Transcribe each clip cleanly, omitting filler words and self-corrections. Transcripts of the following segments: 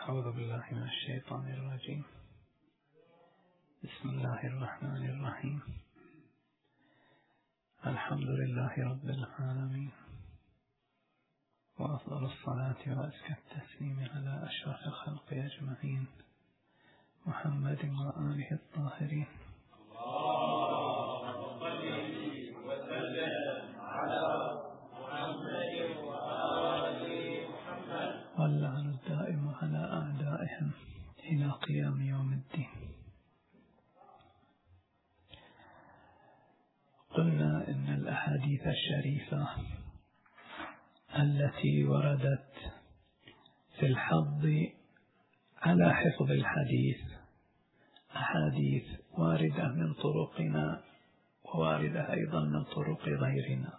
أعوذ بالله من الشيطان الرجيم. بسم الله الرحمن الرحيم. الحمد لله رب العالمين، وأفضل الصلاة وأزكى التسليم على أشرف الخلق أجمعين، محمد وآله الطاهرين. اللهم صل وسلم على محمد وآل محمد، واللعن الدائم على أعدائهم إلى قيام يوم الدين. قلنا إن الأحاديث الشريفة التي وردت في الحض على حفظ الحديث أحاديث واردة من طرقنا وواردة أيضا من طرق غيرنا،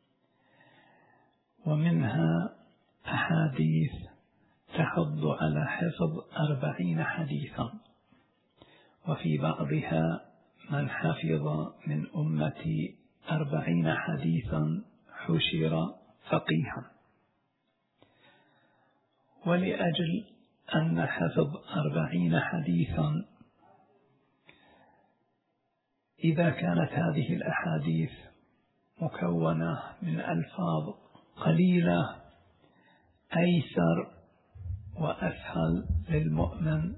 ومنها أحاديث تحض على حفظ 40 حديثا، وفي بعضها من حفظ من أمتي 40 حديثا حشر فقيها. ولأجل أن حفظ 40 حديثا إذا كانت هذه الأحاديث مكونة من ألفاظ قليلة أيسر وأسهل للمؤمن،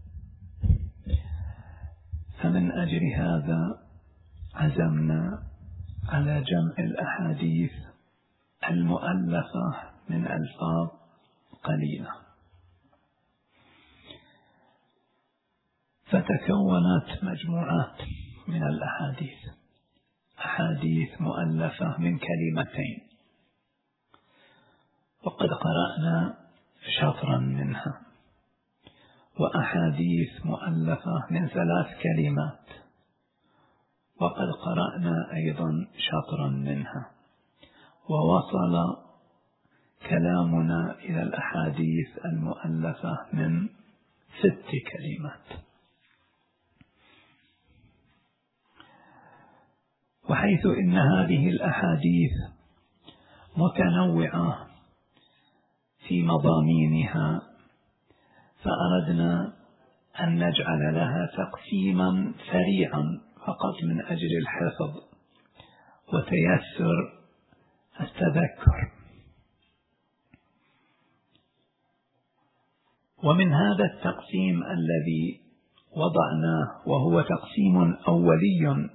فمن أجل هذا عزمنا على جمع الأحاديث المؤلفة من ألفاظ قليلة، فتكونت مجموعات من الأحاديث، أحاديث مؤلفة من كلمتين، وقد قرأنا شطرا منها، وأحاديث مؤلفة من 3 كلمات، وقد قرأنا أيضا شطرا منها، ووصل كلامنا إلى الأحاديث المؤلفة من 6 كلمات. وحيث إن هذه الأحاديث متنوعة في مضامينها، فأردنا أن نجعل لها تقسيما سريعا فقط من أجل الحفظ وتيسر التذكر. ومن هذا التقسيم الذي وضعناه، وهو تقسيم أولي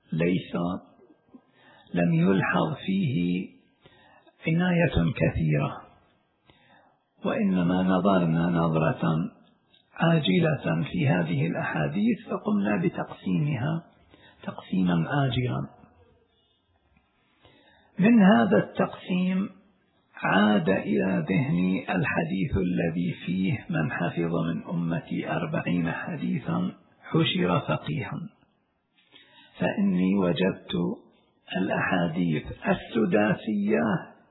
لم يلحظ فيه عناية كثيرة، وإنما نظرنا نظرة عاجلة في هذه الأحاديث فقمنا بتقسيمها تقسيما عاجلا. من هذا التقسيم عاد إلى ذهني الحديث الذي فيه من حفظ من أمتي 40 حديثا حشر فقيها، فإني وجدت الأحاديث السداسية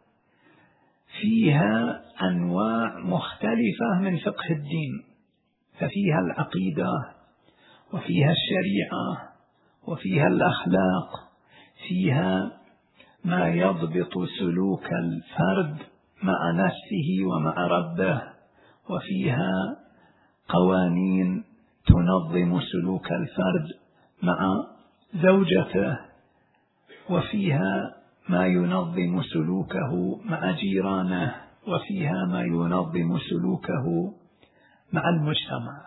فيها أنواع مختلفة من فقه الدين، ففيها العقيدة وفيها الشريعة وفيها الأخلاق، فيها ما يضبط سلوك الفرد مع نفسه ومع ربه، وفيها قوانين تنظم سلوك الفرد مع زوجته، وفيها ما ينظم سلوكه مع جيرانه، وفيها ما ينظم سلوكه مع المجتمع.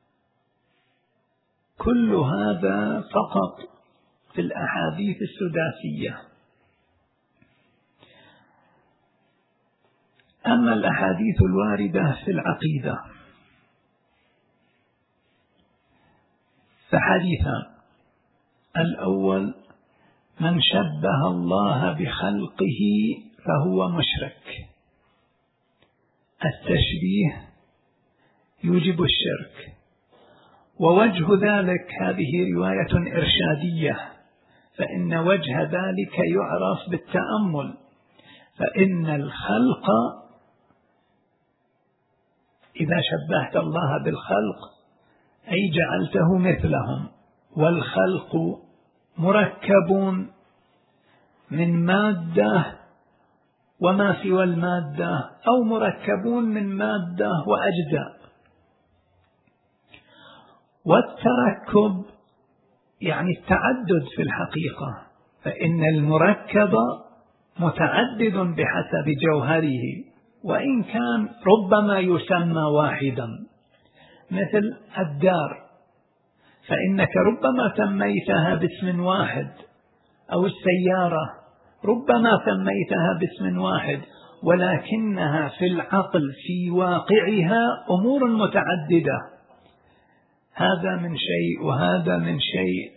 كل هذا فقط في الأحاديث السداسية. أما الأحاديث الواردة في العقيدة فحديثان: الأول: من شبه الله بخلقه فهو مشرك. التشبيه يوجب الشرك، ووجه ذلك هذه رواية إرشادية، فإن وجه ذلك يعرف بالتأمل، فإن الخلق إذا شبهت الله بالخلق أي جعلته مثلهم، والخلق مركب من مادة وما سوى المادة، أو مركبون من مادة وأجزاء، والتركب يعني التعدد في الحقيقة، فإن المركب متعدد بحسب جوهره، وإن كان ربما يسمى واحدا، مثل الدار، فإنك ربما سميتها باسم واحد، أو السيارة ربما سميتها باسم واحد، ولكنها في العقل في واقعها أمور متعددة، هذا من شيء وهذا من شيء.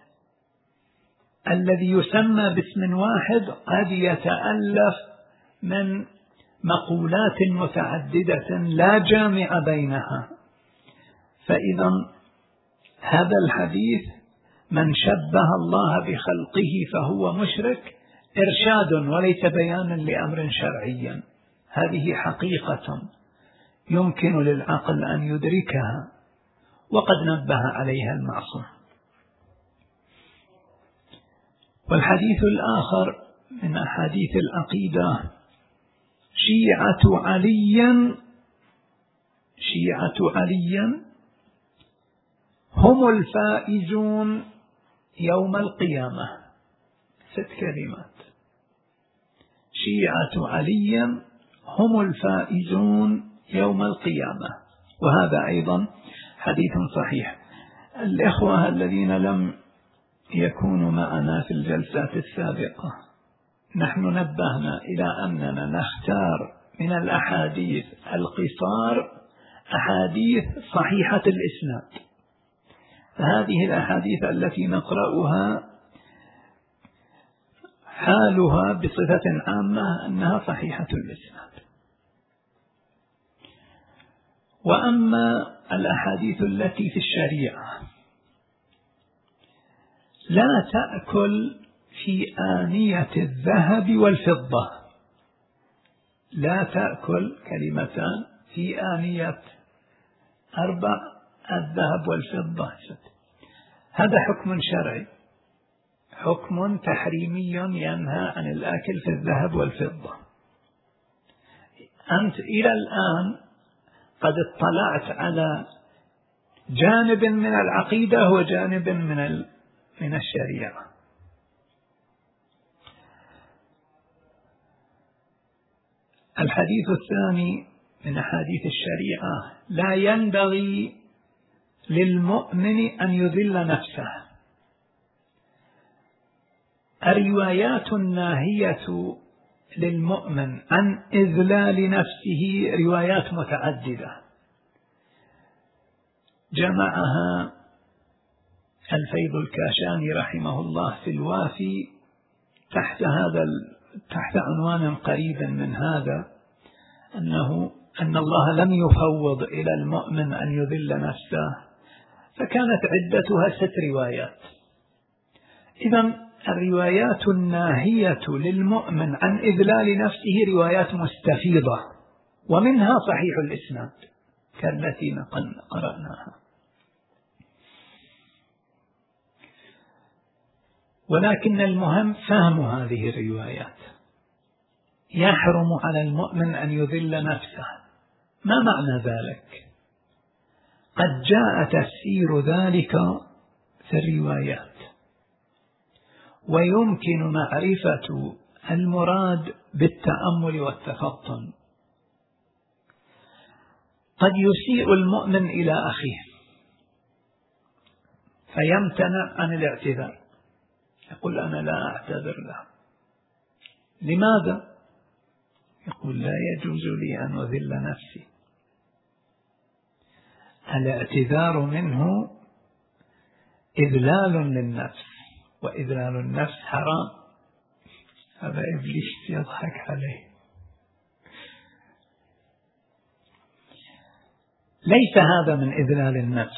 الذي يسمى باسم واحد قد يتألف من مقولات متعددة لا جامع بينها. فإذا هذا الحديث من شبه الله بخلقه فهو مشرك إرشاد وليس بيانا لأمر شرعي، هذه حقيقة يمكن للعقل أن يدركها، وقد نبه عليها المعصوم. والحديث الآخر من أحاديث العقيدة: شيعة علي هم الفائزون يوم القيامة. 6 كلمات: شيعة علي هم الفائزون يوم القيامة. وهذا أيضا حديث صحيح. الإخوة الذين لم يكونوا معنا في الجلسات السابقة، نحن نبهنا إلى أننا نختار من الأحاديث القصار أحاديث صحيحة الإسناد، فهذه الأحاديث التي نقرأها حالها بصفة عامة أنها صحيحة الإسناد. وأما الأحاديث التي في الشريعة: لا تأكل في آنية الذهب والفضة. لا تأكل كلمتان في آنية 4 الذهب والفضة. هذا حكم شرعي، حكم تحريمي ينهى عن الأكل في الذهب والفضة. أنت إلى الآن قد اطلعت على جانب من العقيدة وجانب من الشريعة. الحديث الثاني من أحاديث الشريعة: لا ينبغي للمؤمن أن يذل نفسه. الروايات الناهية للمؤمن عن إذلال نفسه روايات متعددة، جمعها الفيض الكاشاني رحمه الله في الوافي تحت عنوان قريب من هذا، أن الله لم يفوض إلى المؤمن أن يذل نفسه، فكانت عدتها 6 روايات. إذن الروايات الناهية للمؤمن عن إذلال نفسه روايات مستفيضة، ومنها صحيح الإسناد كالتي قرأناها. ولكن المهم فهم هذه الروايات. يحرم على المؤمن أن يذل نفسه. ما معنى ذلك؟ قد جاء تفسير ذلك في الروايات، ويمكن معرفة المراد بالتأمل والتفطن. قد يسيء المؤمن إلى أخيه فيمتنع عن الاعتذار، يقول أنا لا أعتذر له. لماذا؟ يقول لا يجوز لي أن أذل نفسي. الاعتذار منه إذلال للنفس، وإذلال النفس حرام. هذا إبليس يضحك عليه. ليس هذا من إذلال النفس،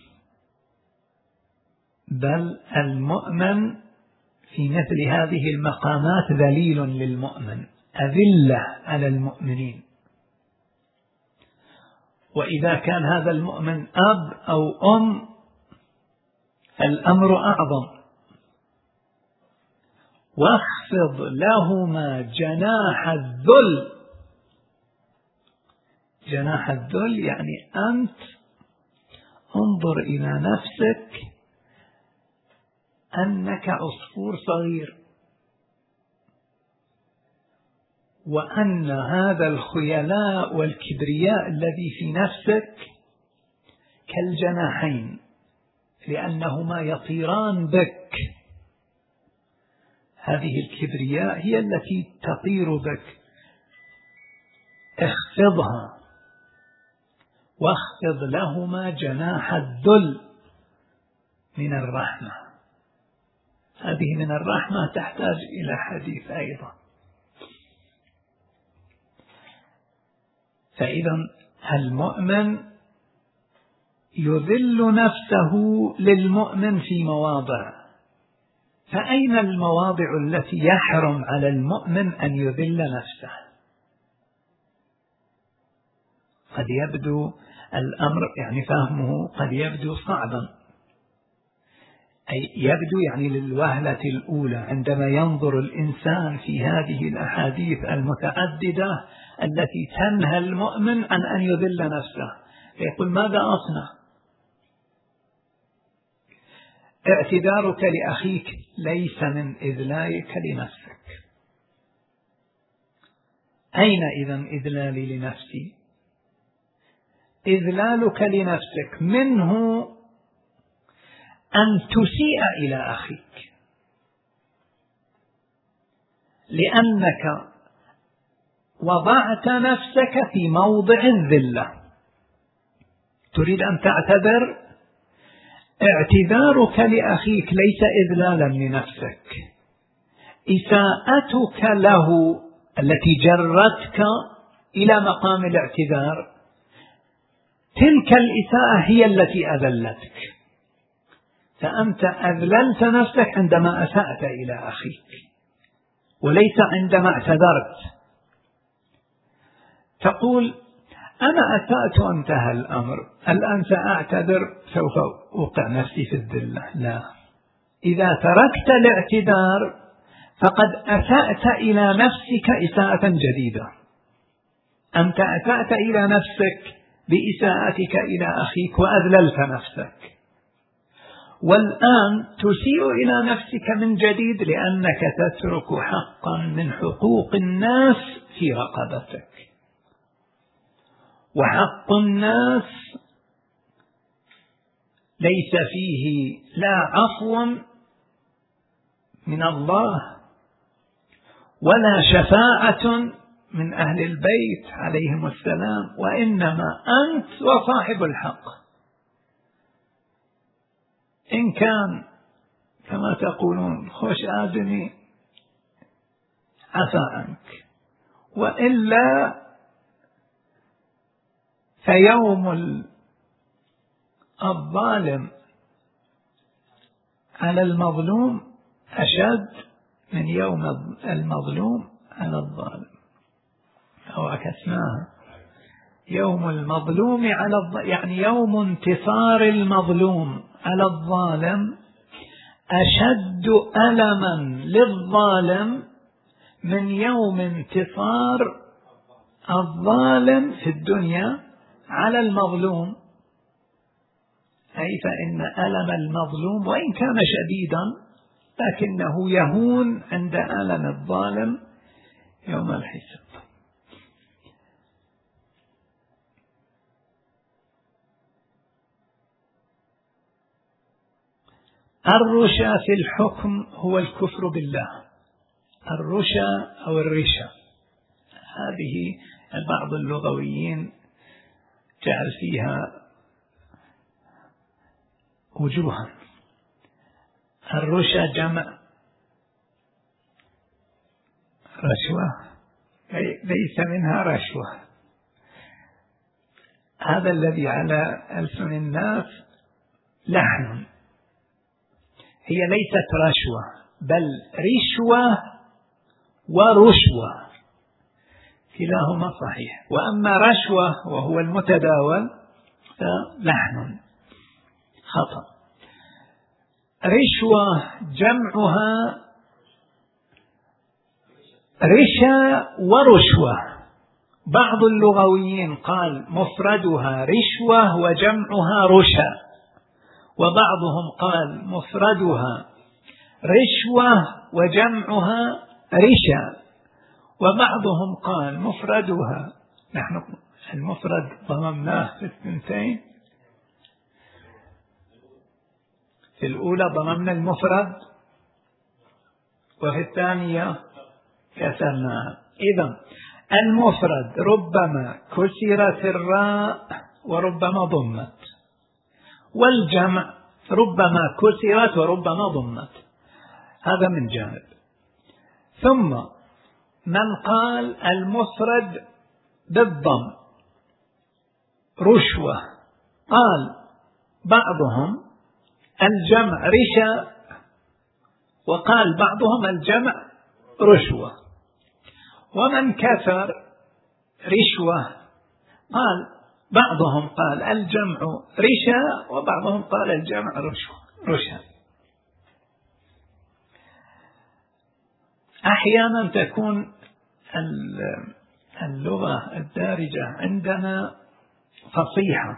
بل المؤمن في مثل هذه المقامات ذليل للمؤمن، أذلة على المؤمنين. وإذا كان هذا المؤمن أب أو أم فالأمر أعظم. واخفض لهما جناح الذل. جناح الذل يعني أنت انظر إلى نفسك أنك عصفور صغير، وأن هذا الخيلاء والكبرياء الذي في نفسك كالجناحين، لأنهما يطيران بك. هذه الكبرياء هي التي تطير بك. اخفضها واخفض لهما جناح الذل من الرحمة. هذه من الرحمة تحتاج إلى حديث أيضا. فإذا المؤمن يذل نفسه للمؤمن في مواضع، فأين المواضع التي يحرم على المؤمن أن يذل نفسه؟ قد يبدو الأمر فهمه قد يبدو صعبا، أي يبدو للوهلة الأولى عندما ينظر الإنسان في هذه الأحاديث المتعددة التي تنهى المؤمن عن أن يذل نفسه، فيقول ماذا أصنع؟ اعتذارك لأخيك ليس من إذلالك لنفسك. أين إذن إذلالي لنفسي؟ إذلالك لنفسك منه أن تسيء إلى أخيك، لأنك وضعت نفسك في موضع الذلة. تريد أن تعتذر، اعتذارك لأخيك ليس إذلالا لنفسك. إساءتك له التي جرتك إلى مقام الاعتذار، تلك الإساءة هي التي أذلتك. فأنت أذللت نفسك عندما أسأت إلى أخيك، وليس عندما اعتذرت. تقول أنا أسأت وانتهى الأمر، الآن سأعتذر سوف أوقع نفسي في الذلة. لا، إذا تركت الاعتذار فقد أسأت إلى نفسك إساءة جديدة. أنت أسأت إلى نفسك بإساءتك إلى أخيك وأذللت نفسك، والآن تسيء إلى نفسك من جديد لأنك تترك حقا من حقوق الناس في رقبتك. وحق الناس ليس فيه لا عفو من الله ولا شفاعة من أهل البيت عليهم السلام، وإنما أنت وصاحب الحق. إن كان كما تقولون خوش آدمي عفا عنك، وإلا فيوم الظالم على المظلوم أشد من يوم المظلوم على الظالم، أو عكسناها، يوم المظلوم على يوم انتصار المظلوم على الظالم أشد ألما للظالم من يوم انتصار الظالم في الدنيا على المظلوم. أي فإن ألم المظلوم وإن كان شديدا لكنه يهون عند ألم الظالم يوم الحساب. الرشا في الحكم هو الكفر بالله. الرشا أو الرشا هذه بعض اللغويين جعل فيها وجوها. الرشا جمع رشوة، ليس منها رشوة. هذا الذي على ألسن الناس لحن، هي ليست رشوة بل رشوة ورشوة، كلاهما صحيح. وأما رشوة وهو المتداول فلحن خطأ. رشوة جمعها رشا ورشوة، بعض اللغويين قال مفردها رشوة وجمعها رشا، وبعضهم قال مفردها رشوة وجمعها رشا، وبعضهم قال مفردها، نحن المفرد ضممناه في الثنتين، في الأولى ضممنا المفرد وفي الثانية كسرناها. إذن المفرد ربما كسرت الراء وربما ضمت، والجمع ربما كسرت وربما ضمت. هذا من جانب. ثم من قال المفرد بالضم رشوة، قال بعضهم الجمع رشا، وقال بعضهم الجمع رشوة. ومن كسر رشوة قال بعضهم قال الجمع رشا، وبعضهم قال الجمع رشا. أحيانا تكون اللغة الدارجة عندنا فصيحة،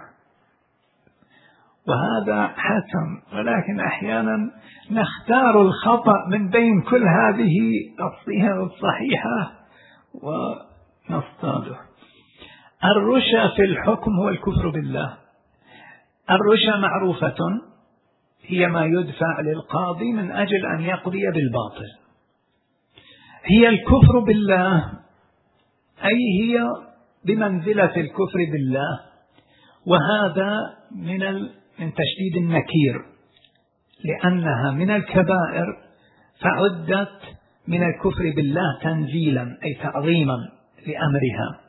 وهذا حسن، ولكن أحيانا نختار الخطأ من بين كل هذه الصيغ الصحيحة ونصطاده. الرشا في الحكم هو الكفر بالله. الرشا معروفة، هي ما يدفع للقاضي من أجل أن يقضي بالباطل. هي الكفر بالله، أي هي بمنزلة الكفر بالله، وهذا من تشديد النكير، لأنها من الكبائر فعدت من الكفر بالله تنزيلا أي تعظيما لأمرها.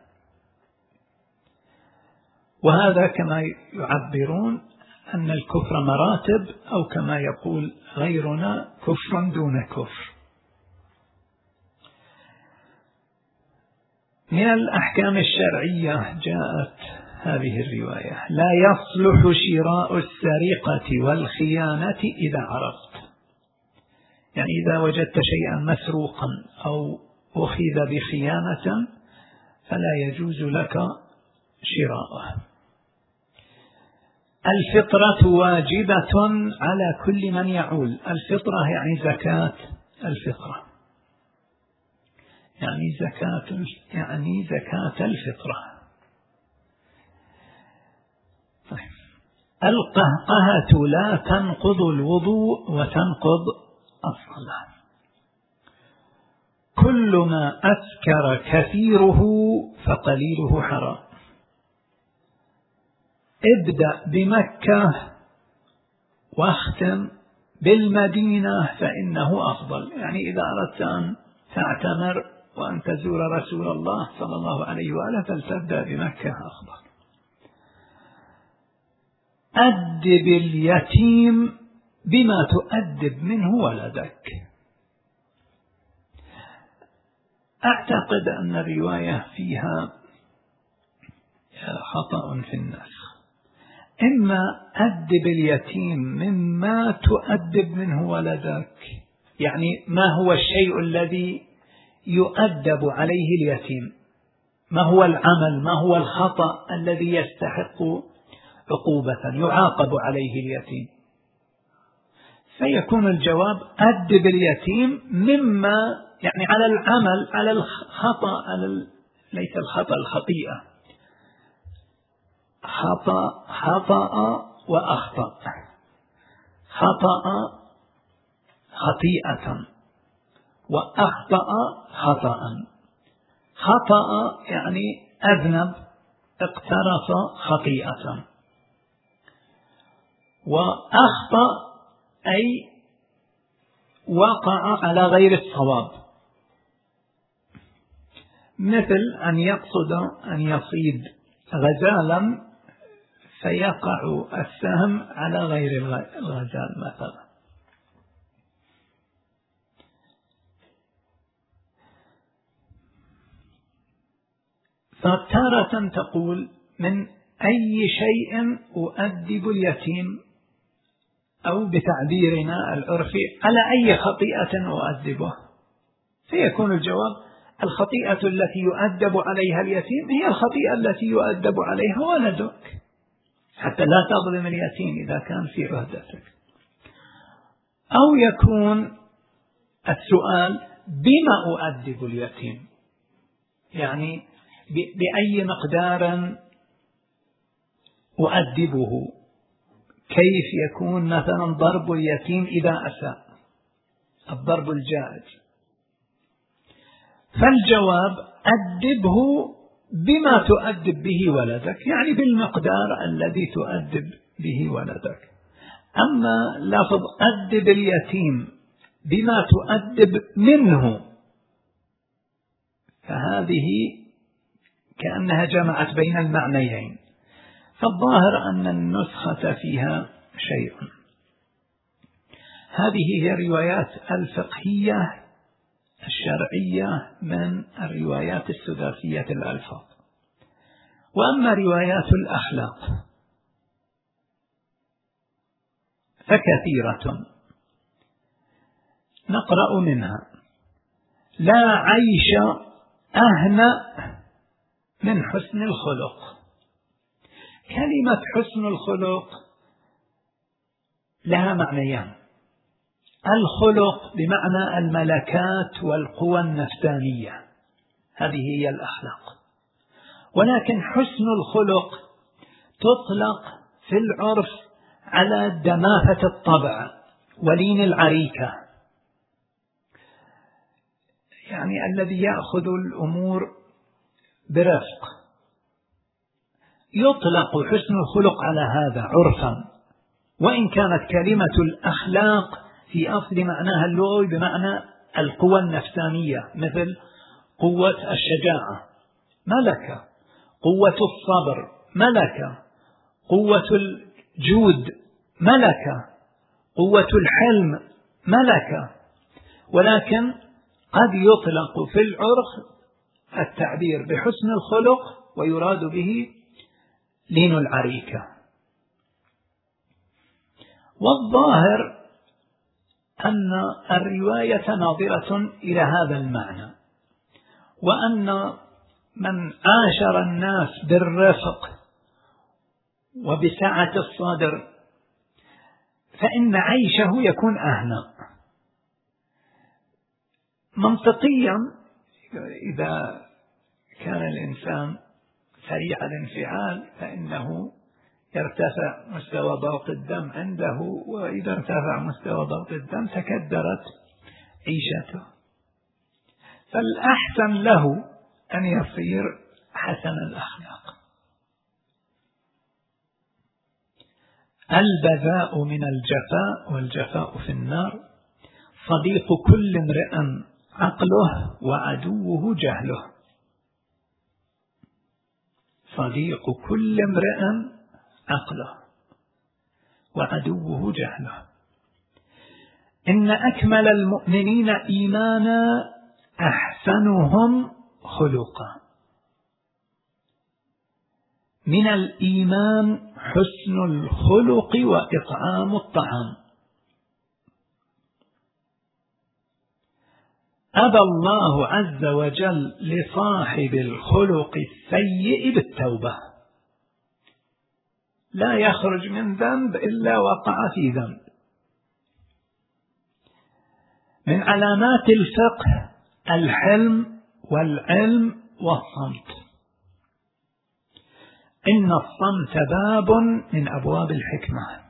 وهذا كما يعبرون أن الكفر مراتب، أو كما يقول غيرنا كفر دون كفر. من الأحكام الشرعية جاءت هذه الرواية: لا يصلح شراء السرقة والخيانة إذا عرفت. يعني إذا وجدت شيئا مسروقا أو أخذ بخيانة فلا يجوز لك شراءه. الفطرة واجبة على كل من يعول. الفطرة يعني زكاة الفطرة، يعني زكاة الفطرة. طيب. القهقهة لا تنقض الوضوء وتنقض الصلاة. كل ما أسكر كثيره فقليله حرام. ابدأ بمكة واختم بالمدينة فإنه أفضل. يعني إذا أردت أن تعتمر وأن تزور رسول الله صلى الله عليه وآله فلتبدأ بمكة أفضل. أدب اليتيم بما تؤدب منه ولدك. أعتقد أن الرواية فيها خطأ في النسخ. إما أدب اليتيم مما تؤدب منه ولدك، يعني ما هو الشيء الذي يؤدب عليه اليتيم، ما هو العمل، ما هو الخطأ الذي يستحق عقوبة يعاقب عليه اليتيم. فيكون الجواب أدب اليتيم مما يعني على العمل، على الخطأ، ليس الخطأ الخطيئة، خطأ وأخطأ. خطأ خطيئة وأخطأ خطأ. خطأ يعني أذنب، اقترف خطيئة. وأخطأ أي وقع على غير الصواب، مثل أن يقصد أن يصيد غزالا فيقع السهم على غير الغزال مثلا. فتارة تقول من أي شيء أؤدب اليتيم، أو بتعبيرنا العرفي على أي خطيئة أؤدبه. فيكون الجواب الخطيئة التي يؤدب عليها اليتيم هي الخطيئة التي يؤدب عليها ولدك، حتى لا تظلم اليتيم إذا كان في عهدتك. أو يكون السؤال بما أؤدب اليتيم، يعني بأي مقدار أؤدبه، كيف يكون مثلا ضرب اليتيم إذا أساء، الضرب الجائز. فالجواب أدبه بما تؤدب به ولدك، يعني بالمقدار الذي تؤدب به ولدك. أما لفظ أدب اليتيم بما تؤدب منه، فهذه كأنها جمعت بين المعنيين، فالظاهر أن النسخة فيها شيء. هذه هي الروايات الفقهية الشرعية من الروايات السداسية الألفاظ. وأما روايات الأخلاق فكثيرة، نقرأ منها: لا عيش أهنأ من حسن الخلق. كلمة حسن الخلق لها معنيان: الخلق بمعنى الملكات والقوى النفسانية، هذه هي الأخلاق. ولكن حسن الخلق تطلق في العرف على دماثة الطبع ولين العريكة، يعني الذي يأخذ الأمور برفق. يطلق حسن الخلق على هذا عرفا، وإن كانت كلمة الأخلاق في أصل معناها اللغوي بمعنى القوى النفسانية، مثل قوة الشجاعة ملكة، قوة الصبر ملكة، قوة الجود ملكة، قوة الحلم ملكة. ولكن قد يطلق في العرف التعبير بحسن الخلق ويراد به لين العريكة. والظاهر أن الرواية ناظرة إلى هذا المعنى، وأن من عاشر الناس بالرفق وبسعة الصدر فإن عيشه يكون أهنأ. منطقيا إذا كان الإنسان سريع الانفعال فإنه يرتفع مستوى ضغط الدم عنده، وإذا ارتفع مستوى ضغط الدم تكدرت عيشته، فالأحسن له أن يصير حسن الأخلاق. البذاء من الجفاء والجفاء في النار، صديق كل امرئ عقله وعدوه جهله. صديق كل امرئ عقله وعدوه جهله. إن أكمل المؤمنين إيمانا أحسنهم خلقا. من الإيمان حسن الخلق وإطعام الطعام. أبى الله عز وجل لصاحب الخلق السيء بالتوبة، لا يخرج من ذنب إلا وقع في ذنب. من علامات الفقه الحلم والعلم والصمت. إن الصمت باب من أبواب الحكمة.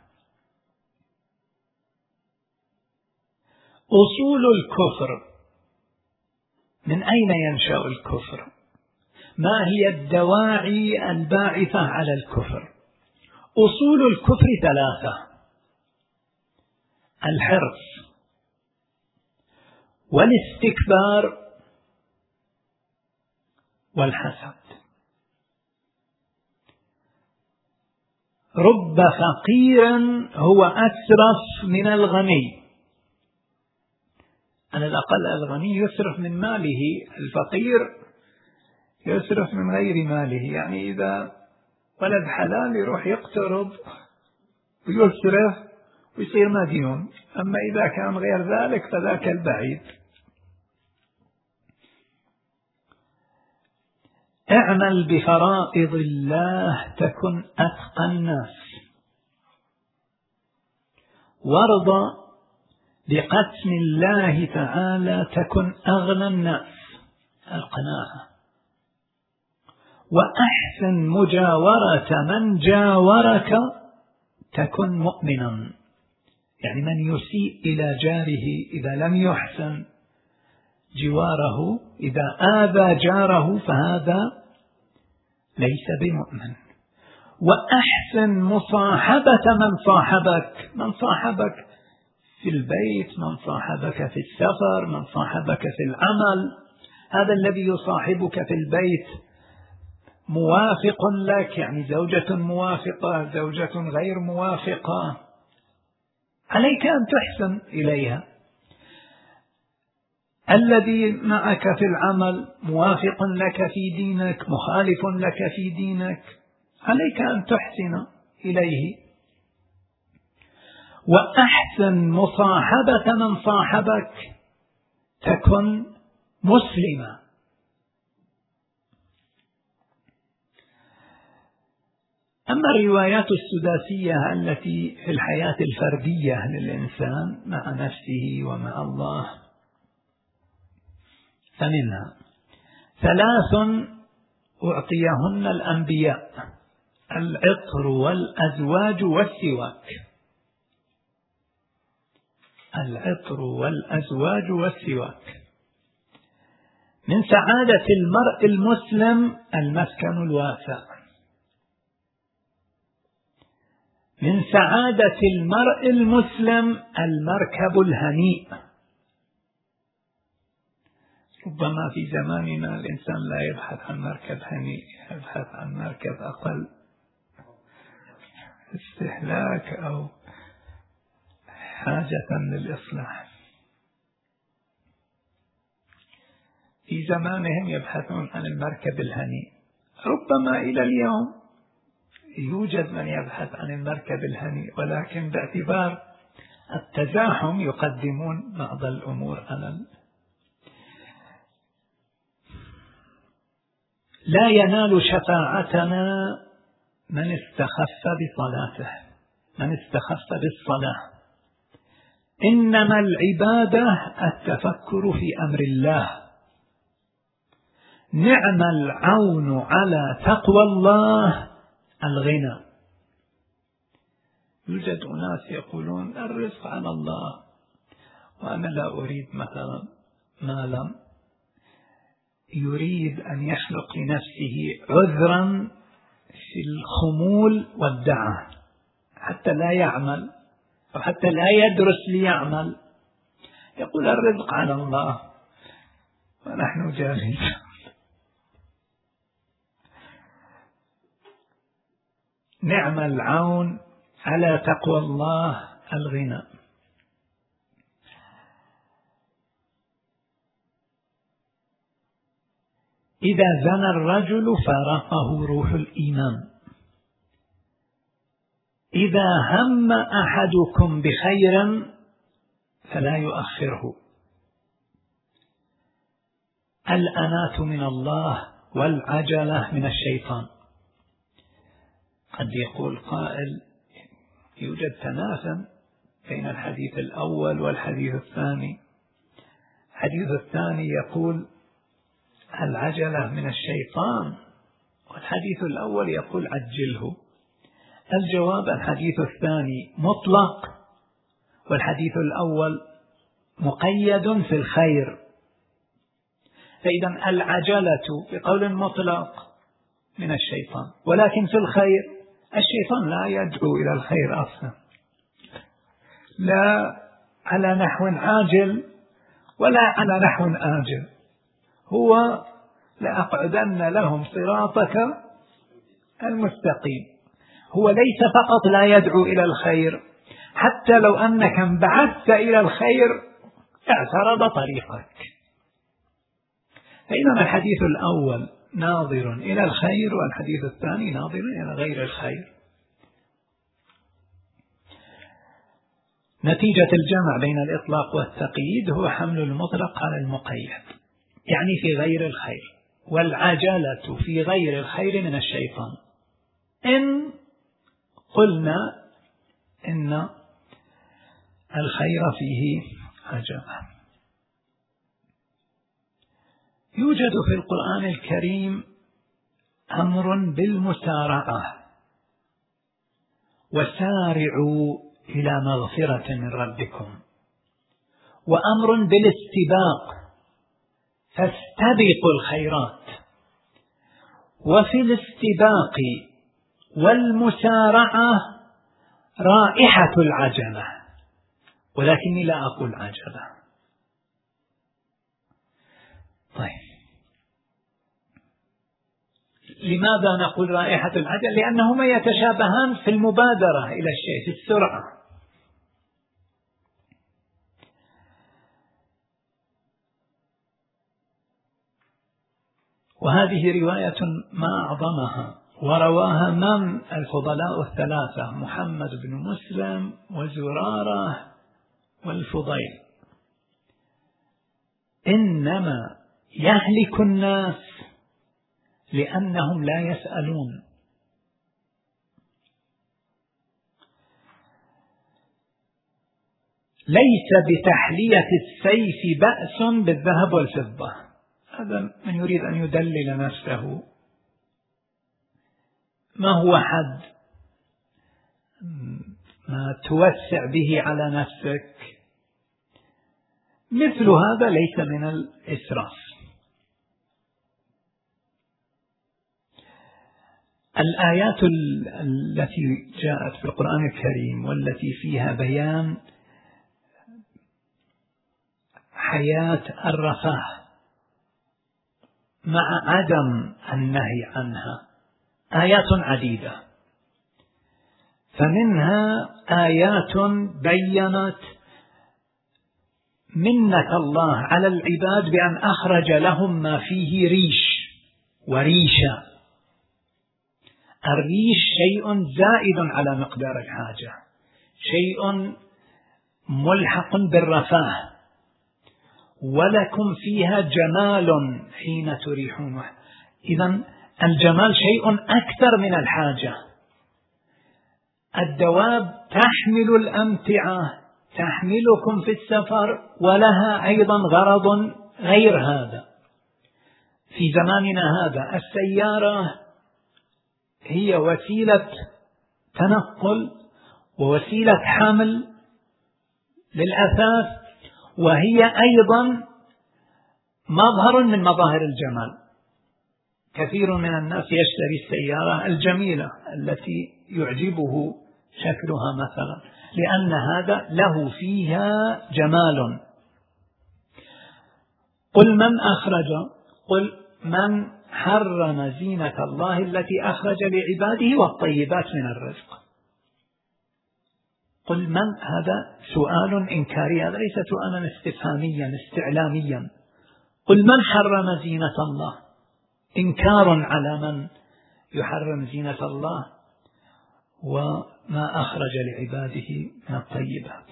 أصول الكفر، من أين ينشأ الكفر؟ ما هي الدواعي الباعثة على الكفر؟ أصول الكفر ثلاثة: الحرص والاستكبار والحسد. رب فقير هو أسرف من الغني. على الأقل الغني يسرف من ماله، الفقير يسرف من غير ماله. يعني إذا ولد حلال يروح يقترض ويسرف ويصير مديون، أما إذا كان غير ذلك فذاك البعيد. اعمل بفرائض الله تكن أتقى الناس، وارض بقسم الله تعالى تكن أغنى الناس، القناعة. وأحسن مجاورة من جاورك تكن مؤمنا، يعني من يسيء إلى جاره إذا لم يحسن جواره، إذا آذى جاره فهذا ليس بمؤمن. وأحسن مصاحبة من صاحبك في البيت، من صاحبك في السفر، من صاحبك في العمل. هذا الذي يصاحبك في البيت موافق لك، يعني زوجة موافقة، زوجة غير موافقة، عليك أن تحسن إليها. الذي معك في العمل موافق لك في دينك، مخالف لك في دينك، عليك أن تحسن إليه. وأحسن مصاحبة من صاحبك تكن مسلما. أما الروايات السداسية التي في الحياة الفردية للإنسان مع نفسه ومع الله، فمنها 3 أعطيهن الأنبياء: العطر والأزواج والسواك. العطر والأزواج والسواك. من سعادة المرء المسلم المسكن الواسع. من سعادة المرء المسلم المركب الهنيء. ربما في زماننا الإنسان لا يبحث عن مركب هنيء، يبحث عن مركب أقل استهلاك أو حاجة للإصلاح. في زمانهم يبحثون عن المركب الهنيء. ربما إلى اليوم يوجد من يبحث عن المركب الهنيء، ولكن باعتبار التزاحم يقدمون بعض الأمور على لا ينال شفاعتنا من استخف بصلاته، من استخف بالصلاة. إنما العبادة التفكر في أمر الله. نعم العون على تقوى الله الغنى. يوجد أناس يقولون الرزق على الله، وأنا لا أريد مثلا مالا، يريد أن يخلق لنفسه عذرا في الخمول والدعة حتى لا يعمل أو حتى لا يدرس ليعمل. يقول الرزق على الله ونحن جاهلون. نعم العون على تقوى الله الغنى. إذا زنى الرجل فارقه روح الإيمان. إذا هم أحدكم بخير فلا يؤخره. الأناة من الله والعجلة من الشيطان. قد يقول قائل يوجد تنافي بين الحديث الأول والحديث الثاني. الحديث الثاني يقول العجلة من الشيطان، والحديث الأول يقول عجله. الجواب الحديث الثاني مطلق، والحديث الأول مقيد في الخير. فإذا العجلة بقول مطلق من الشيطان، ولكن في الخير الشيطان لا يدعو إلى الخير أصلا، لا على نحو عاجل ولا على نحو آجل. هو لأقعدن لهم صراطك المستقيم. هو ليس فقط لا يدعو إلى الخير، حتى لو أنك انبعثت إلى الخير اعترض طريقك. فإذا الحديث الأول ناظر إلى الخير، والحديث الثاني ناظر إلى غير الخير. نتيجة الجمع بين الإطلاق والتقييد هو حمل المطلق على المقيد، يعني في غير الخير. والعجلة في غير الخير من الشيطان، إن قلنا إن الخير فيه عجلة. يوجد في القرآن الكريم أمر بالمسارعة: وسارعوا إلى مغفرة من ربكم، وأمر بالاستباق: فاستبقوا الخيرات. وفي الاستباق والمسارعة رائحة العجلة، ولكني لا أقول عجلة. طيب، لماذا نقول رائحة العجلة؟ لأنهما يتشابهان في المبادرة إلى الشيء، في السرعة. وهذه رواية ما أعظمها، ورواها من الفضلاء الثلاثة: محمد بن مسلم وزرارة والفضيل. إنما يهلك الناس لأنهم لا يسألون. ليس بتحلية السيف بأس بالذهب والفضة. هذا من يريد أن يدلل نفسه. ما هو حد ما توسع به على نفسك؟ مثل هذا ليس من الإسراف. الآيات التي جاءت في القرآن الكريم والتي فيها بيان حياة الرفاه مع عدم النهي عنها آيات عديدة، فمنها آيات بيّنت منة الله على العباد بأن أخرج لهم ما فيه ريش وريشة. الريش شيء زائد على مقدار الحاجة، شيء ملحق بالرفاه، ولكم فيها جمال حين تريحون. إذن الجمال شيء أكثر من الحاجة. الدواب تحمل الأمتعة، تحملكم في السفر، ولها أيضا غرض غير هذا. في زماننا هذا السيارة هي وسيلة تنقل ووسيلة حمل للأثاث، وهي أيضا مظهر من مظاهر الجمال. كثير من الناس يشتري السيارة الجميلة التي يعجبه شكلها مثلا، لأن هذا له فيها جمال. قل من حرم زينة الله التي أخرج لعباده والطيبات من الرزق. قل من، هذا سؤال إنكاري، هذا ليس سؤالا استفهاميا استعلاميا. قل من حرم زينة الله، إنكار على من يحرم زينة الله وما أخرج لعباده من الطيبات.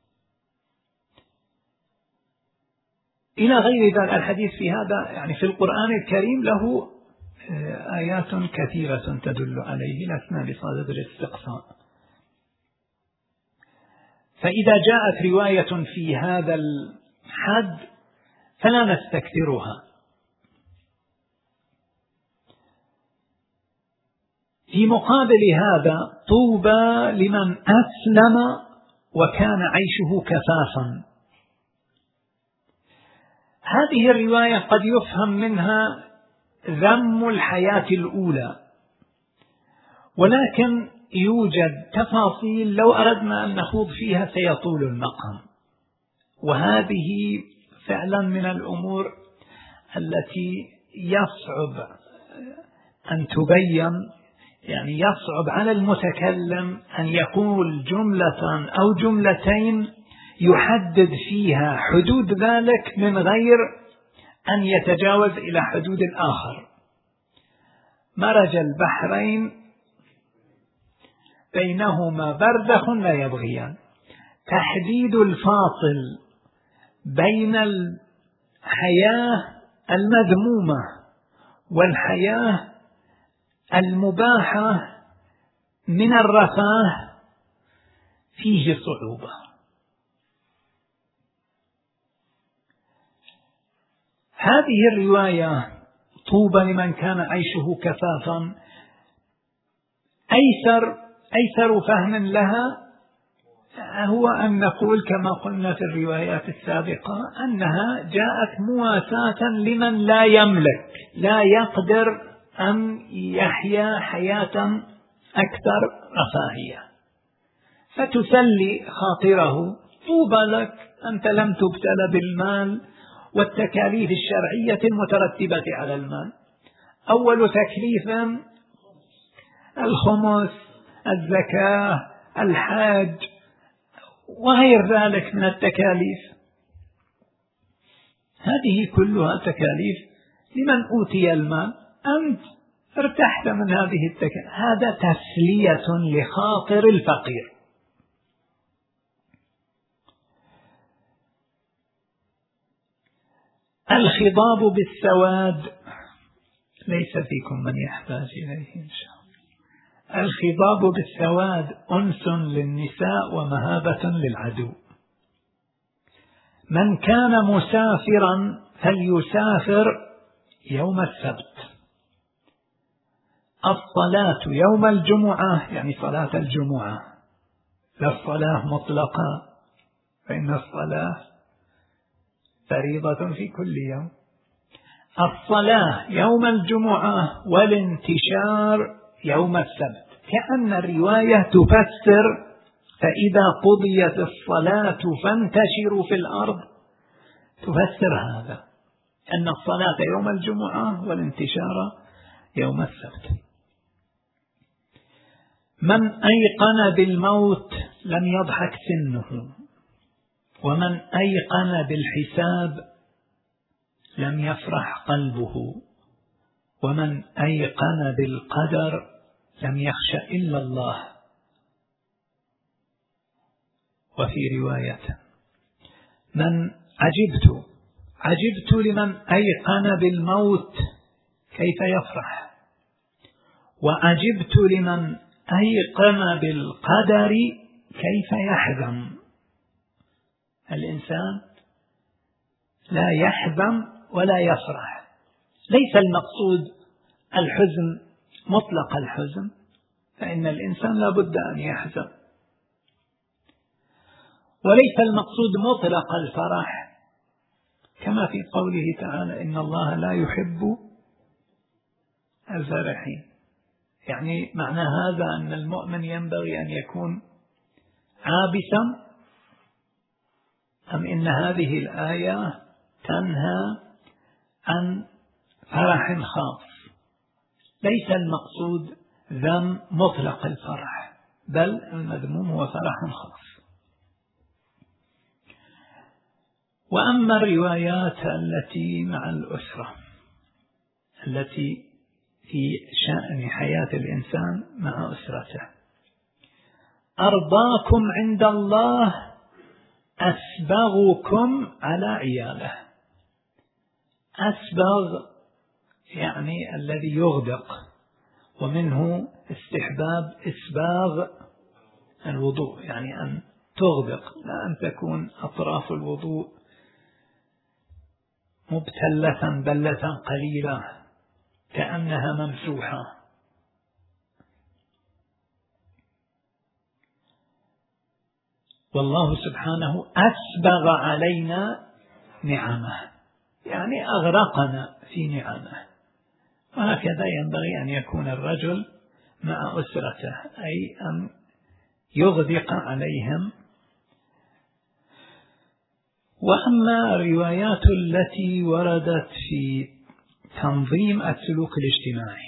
إلى غير ذلك. الحديث في هذا يعني في القرآن الكريم له آيات كثيرة تدل عليه، لسنا بصدد الاستقصاء. فإذا جاءت رواية في هذا الحد فلا نستكثرها. في مقابل هذا: طوبى لمن أسلم وكان عيشه كفافا. هذه الرواية قد يفهم منها ذم الحياة الأولى، ولكن يوجد تفاصيل لو أردنا أن نخوض فيها سيطول المقام، وهذه فعلا من الأمور التي يصعب أن تبين. يعني يصعب على المتكلم أن يقول جملة أو جملتين يحدد فيها حدود ذلك من غير أن يتجاوز إلى حدود الآخر. مرج البحرين بينهما برزخ لا يبغيان. تحديد الفاصل بين الحياة المذمومة والحياة المباحة من الرفاه فيه صعوبة. هذه الرواية طوبى لمن كان عيشه كفافا أيسر فهم لها هو أن نقول كما قلنا في الروايات السابقة أنها جاءت مواساة لمن لا يملك، لا يقدر أن يحيا حياة أكثر رفاهية، فتسلي خاطره. طوبى لك أنت لم تبتل بالمال والتكاليف الشرعية المترتبة على المال. أول تكليف الخمس، الزكاة، الحج وغير ذلك من التكاليف، هذه كلها تكاليف لمن أوتي المال. أنت ارتحت من هذه التكاليف، هذا تسلية لخاطر الفقير. الخضاب بالسواد ليس فيكم من يحتاج إليه إن شاء الله. الخضاب بالسواد أنس للنساء ومهابة للعدو. من كان مسافرا فليسافر يوم السبت. الصلاة يوم الجمعة يعني صلاة الجمعة، لا الصلاة مطلقة، فإن الصلاة فريضة في كل يوم. الصلاة يوم الجمعة والانتشار يوم السبت، كأن الرواية تفسر فإذا قضيت الصلاة فانتشروا في الأرض، تفسر هذا أن الصلاة يوم الجمعة والانتشار يوم السبت. من أيقن بالموت لم يضحك سنه، ومن أيقن بالحساب لم يفرح قلبه، ومن أيقن بالقدر لم يخش إلا الله. وفي رواية من عجبت لمن أيقن بالموت كيف يفرح، وعجبت لمن أيقن بالقدر كيف يحزن. الإنسان لا يحزن ولا يفرح، ليس المقصود الحزن مطلق الحزن، فإن الإنسان لا بد أن يحزن، وليس المقصود مطلق الفرح كما في قوله تعالى إن الله لا يحب الفرحين. يعني معنى هذا أن المؤمن ينبغي أن يكون عابسا، أم إن هذه الآية تنهى عن فرح خاص؟ ليس المقصود ذم مطلق الفرح، بل المذموم هو فرح خاص. وأما الروايات التي مع الأسرة التي في شأن حياة الإنسان مع أسرته: أرضاكم عند الله أسبغكم على عياله. أسبغ يعني الذي يغدق، ومنه استحباب إسباغ الوضوء، يعني أن تغدق، لا أن تكون أطراف الوضوء مبتلة بلة قليلة كأنها ممسوحة. والله سبحانه أسبغ علينا نعمه، يعني أغرقنا في نعمه. وهكذا ينبغي أن يكون الرجل مع أسرته، أي أن يغدق عليهم. وأما الروايات التي وردت في تنظيم السلوك الاجتماعي: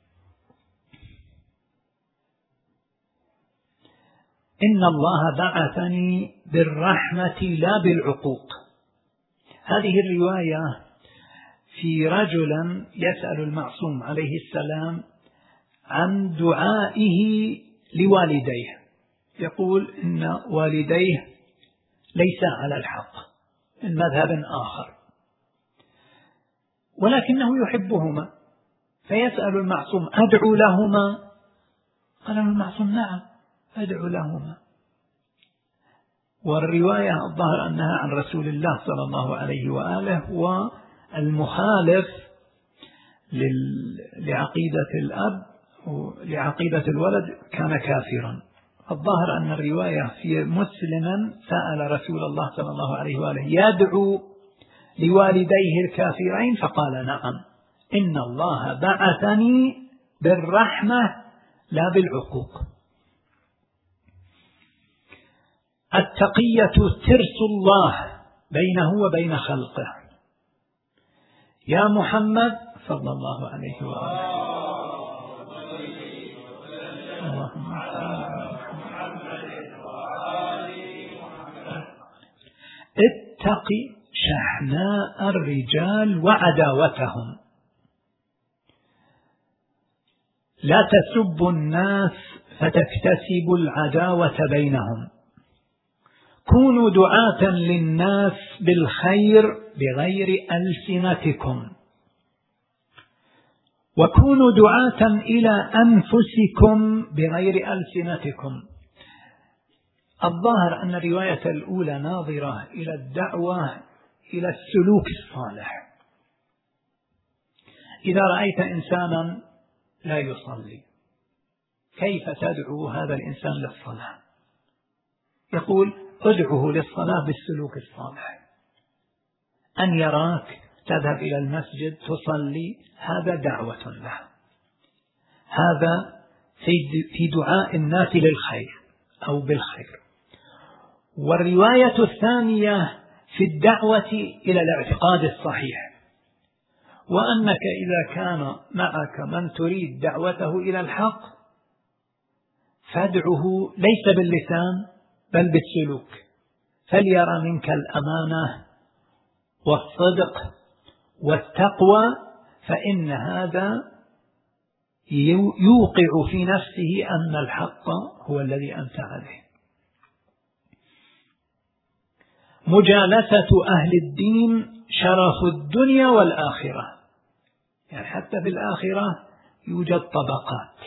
إن الله بعثني بالرحمة لا بالعقوق. هذه الرواية في رجل يسأل المعصوم عليه السلام عن دعائه لوالديه، يقول إن والديه ليس على الحق من مذهب آخر، ولكنه يحبهما فيسأل المعصوم: أدعو لهما؟ قال له المعصوم: نعم أدعو لهما. والرواية الظاهر أنها عن رسول الله صلى الله عليه وآله، والمخالف لعقيدة الأب ولعقيدة الولد كان كافرا. الظاهر أن الرواية في مسلم سأل رسول الله صلى الله عليه وآله: يدعو لوالديه الكافرين؟ فقال: نعم، إن الله بعثني بالرحمة لا بالعقوق. التقية ترس الله بينه وبين خلقه. يا محمد صلى الله عليه وآله، اتق شحناء الرجال وعداوتهم، لا تسبوا الناس فتكتسبوا العداوة بينهم، كونوا دعاة للناس بالخير بغير ألسنتكم، وكونوا دعاة إلى أنفسكم بغير ألسنتكم. الظاهر أن الرواية الأولى ناظرة إلى الدعوة إلى السلوك الصالح. إذا رأيت إنسانا لا يصلي، كيف تدعو هذا الإنسان للصلاة؟ يقول: ادعوه للصلاة بالسلوك الصالح. أن يراك تذهب إلى المسجد تصلي، هذا دعوة له، هذا في دعاء الناس للخير أو بالخير. والرواية الثانية في الدعوة إلى الاعتقاد الصحيح، وأنك إذا كان معك من تريد دعوته إلى الحق فادعه ليس باللسان بل بالسلوك، فليرى منك الأمانة والصدق والتقوى، فإن هذا يوقع في نفسه أن الحق هو الذي أنت عليه. مجالسة أهل الدين شرف الدنيا والآخرة، يعني حتى في الآخرة يوجد طبقات،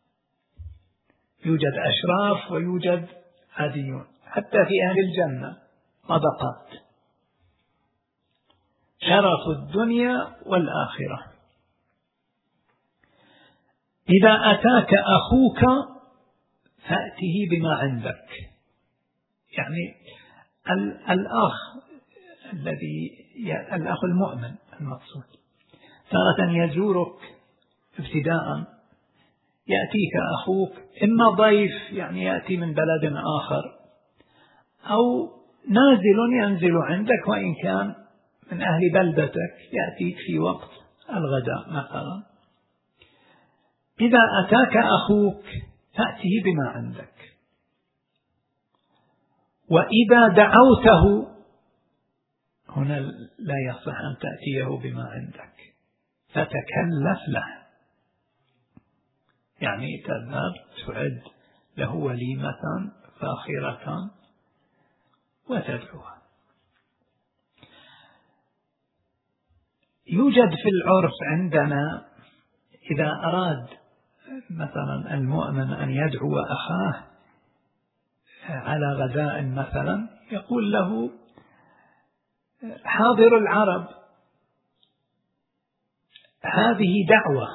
يوجد أشراف ويوجد عاديون، حتى في أهل الجنة طبقات، شرف الدنيا والآخرة. إذا أتاك أخوك فأته بما عندك، يعني الأخ المؤمن المقصود تارة يزورك ابتداء، يأتيك أخوك إما ضيف يعني يأتي من بلد آخر، أو نازل ينزل عندك وإن كان من أهل بلدتك، يأتيك في وقت الغداء مثلا. إذا أتاك أخوك فأته بما عندك، وإذا دعوته هنا لا يصح أن تأتيه بما عندك، فتكلف له، يعني تذهب تعد له وليمة فاخرة وتدعوه. يوجد في العرف عندنا إذا أراد مثلا المؤمن أن يدعو أخاه على غداء مثلا، يقول له: حاضر العرب، هذه دعوة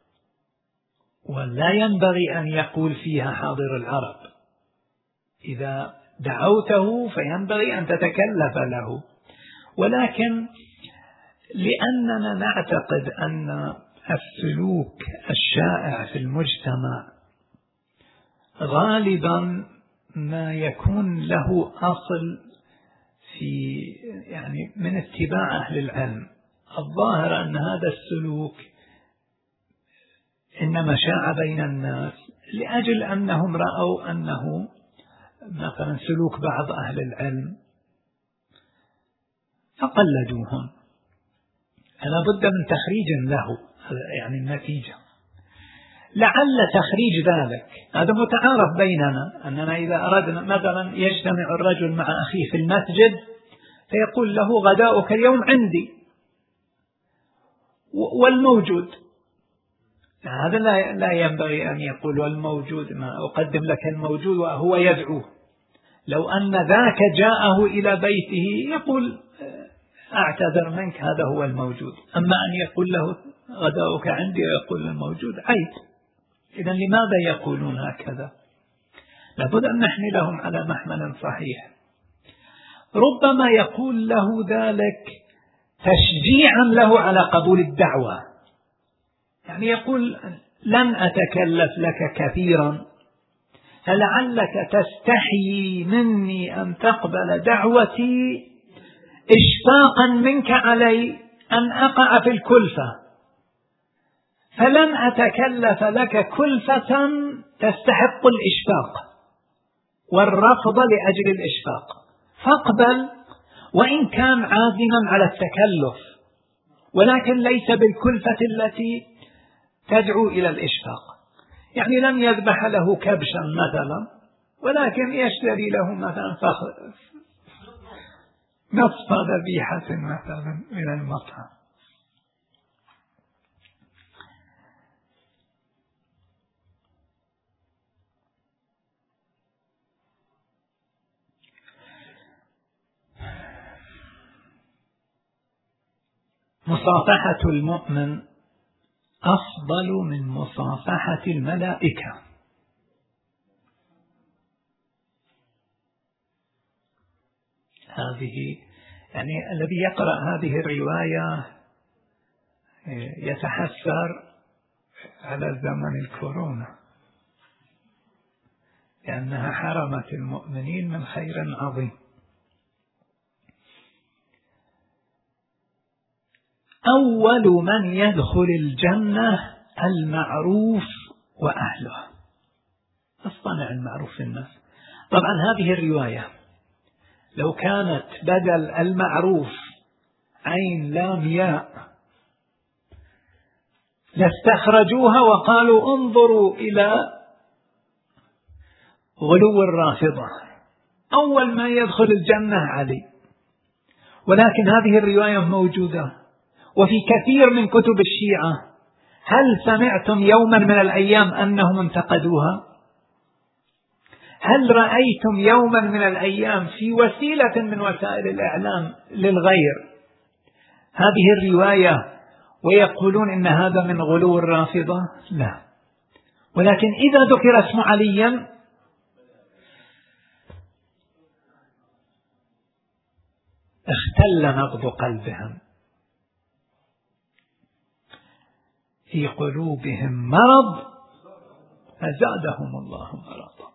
ولا ينبغي أن يقول فيها حاضر العرب. إذا دعوته فينبغي أن تتكلف له، ولكن لأننا نعتقد أن السلوك الشائع في المجتمع غالبا ما يكون له أصل في يعني من اتباع أهل العلم، الظاهر أن هذا السلوك إنما شاع بين الناس لأجل أنهم رأوا أنه مثلا سلوك بعض أهل العلم فقلدوهم، فلا بد من تخريج له، يعني النتيجة. لعل تخريج ذلك هذا متعارف بيننا، أننا إذا أردنا مثلا يجتمع الرجل مع أخيه في المسجد فيقول له: غداؤك اليوم عندي، والموجود هذا لا ينبغي أن يقول والموجود، ما أقدم لك الموجود وهو يدعو. لو أن ذاك جاءه إلى بيته يقول أعتذر منك، هذا هو الموجود. أما أن يقول له غداؤك عندي ويقول الموجود عيب. إذن لماذا يقولون هكذا؟ لابد أن نحملهم على محمل صحيح. ربما يقول له ذلك تشجيعا له على قبول الدعوة، يعني يقول لن أتكلف لك كثيرا، فلعلك تستحيي مني أن تقبل دعوتي إشفاقا منك علي أن أقع في الكلفة، فلن أتكلف لك كلفة تستحق الإشفاق والرفض لأجل الإشفاق، فاقبل وإن كان عازما على التكلف، ولكن ليس بالكلفة التي تدعو إلى الإشفاق. يعني لن يذبح له كبشا مثلا، ولكن يشتري له مثلا نصف ذبيحة مثلا من المطعم. مصافحة المؤمن أفضل من مصافحة الملائكة. هذه يعني الذي يقرأ هذه الرواية يتحسر على زمن الكورونا، لأنها حرمت المؤمنين من خير عظيم. أول من يدخل الجنة المعروف وأهله، اصطنع المعروف في الناس. طبعا هذه الرواية لو كانت بدل المعروف عين لام ياء لاستخرجوها وقالوا انظروا إلى غلو الرافضة، أول ما يدخل الجنة علي. ولكن هذه الرواية موجودة وفي كثير من كتب الشيعة. هل سمعتم يوما من الأيام أنهم انتقدوها؟ هل رأيتم يوما من الأيام في وسيلة من وسائل الإعلام للغير هذه الرواية ويقولون إن هذا من غلو الرافضة؟ لا. ولكن إذا ذكر اسم علي اختل نبض قلبهم، في قلوبهم مرض فزادهم الله مرضا.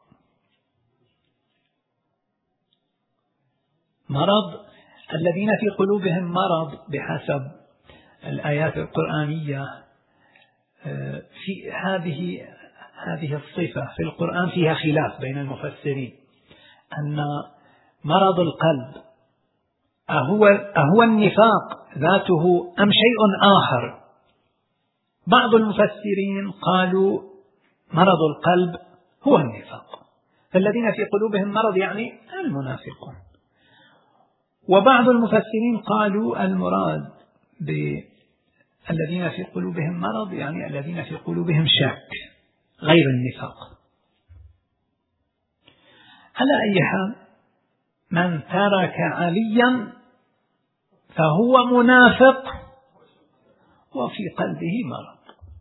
مرض، الذين في قلوبهم مرض بحسب الآيات القرآنية في هذه الصفة في القرآن فيها خلاف بين المفسرين، أن مرض القلب أهو النفاق ذاته أم شيء آخر. بعض المفسرين قالوا مرض القلب هو النفاق، فالذين في قلوبهم مرض يعني المنافقون. وبعض المفسرين قالوا المراد بالذين في قلوبهم مرض يعني الذين في قلوبهم شك غير النفاق. على أي حال، من ترك عليا فهو منافق وفي قلبه مرض.